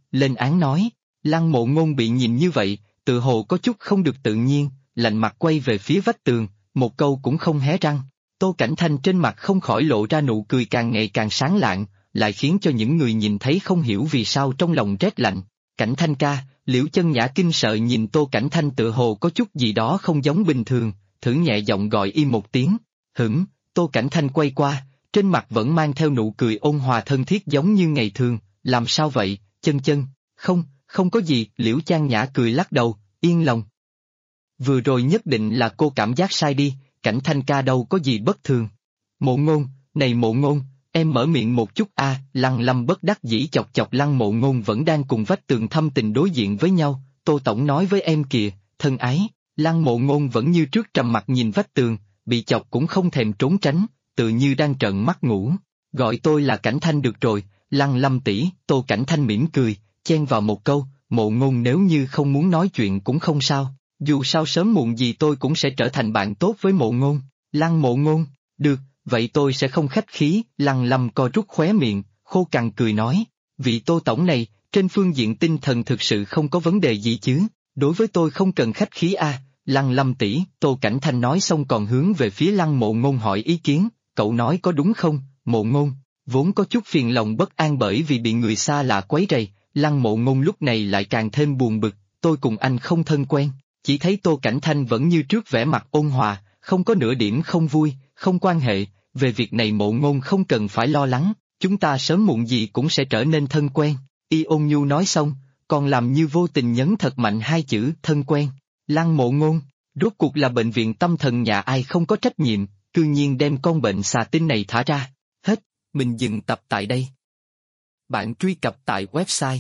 lên án nói. Lăng Mộ Ngôn bị nhìn như vậy, tự hồ có chút không được tự nhiên, lạnh mặt quay về phía vách tường, một câu cũng không hé răng. Tô Cảnh Thanh trên mặt không khỏi lộ ra nụ cười càng ngày càng sáng lạng, lại khiến cho những người nhìn thấy không hiểu vì sao trong lòng rét lạnh. Cảnh Thanh ca, Liễu Chân Nhã kinh sợ nhìn Tô Cảnh Thanh tự hồ có chút gì đó không giống bình thường, thử nhẹ giọng gọi y một tiếng. Tô Cảnh Thanh quay qua, trên mặt vẫn mang theo nụ cười ôn hòa thân thiết giống như ngày thường, làm sao vậy, Chân? Không có gì, Liễu Chân Nhã cười lắc đầu, yên lòng. Vừa rồi nhất định là cô cảm giác sai đi, Cảnh Thanh ca đâu có gì bất thường. Mộ Ngôn, này Mộ Ngôn, em mở miệng một chút a. Lăng Lâm bất đắc dĩ chọc chọc Lăng Mộ Ngôn vẫn đang cùng vách tường thâm tình đối diện với nhau, Tô Tổng nói với em kìa, thân ái. Lăng Mộ Ngôn vẫn như trước trầm mặt nhìn vách tường, bị chọc cũng không thèm trốn tránh, tự như đang trợn mắt ngủ. Gọi tôi là Cảnh Thanh được rồi, Lăng Lâm tỷ. Tô Cảnh Thanh mỉm cười, chen vào một câu, Mộ Ngôn nếu như không muốn nói chuyện cũng không sao, dù sao sớm muộn gì tôi cũng sẽ trở thành bạn tốt với Mộ Ngôn. Lăng Mộ Ngôn, được, vậy tôi sẽ không khách khí. Lăng Lâm co rút khóe miệng, khô cằn cười nói, vị Tô Tổng này, trên phương diện tinh thần thực sự không có vấn đề gì chứ, đối với tôi không cần khách khí a. Lăng Lâm tỷ. Tô Cảnh Thanh nói xong còn hướng về phía Lăng Mộ Ngôn hỏi ý kiến, cậu nói có đúng không, Mộ Ngôn? Vốn có chút phiền lòng bất an bởi vì bị người xa lạ quấy rầy, Lăng Mộ Ngôn lúc này lại càng thêm buồn bực, tôi cùng anh không thân quen, chỉ thấy Tô Cảnh Thanh vẫn như trước vẻ mặt ôn hòa, không có nửa điểm không vui, không quan hệ, về việc này Mộ Ngôn không cần phải lo lắng, chúng ta sớm muộn gì cũng sẽ trở nên thân quen. Y ôn nhu nói xong, còn làm như vô tình nhấn thật mạnh hai chữ thân quen. Lăng Mộ Ngôn, rốt cuộc là bệnh viện tâm thần nhà ai không có trách nhiệm, cư nhiên đem con bệnh xà tinh này thả ra. Hết, mình dừng tập tại đây. Bạn truy cập tại website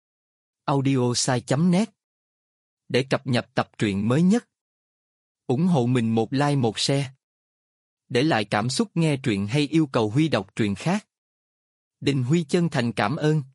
audiosai.net để cập nhật tập truyện mới nhất. Ủng hộ mình một like một share. Để lại cảm xúc nghe truyện hay yêu cầu Huy đọc truyện khác. Đình Huy chân thành cảm ơn.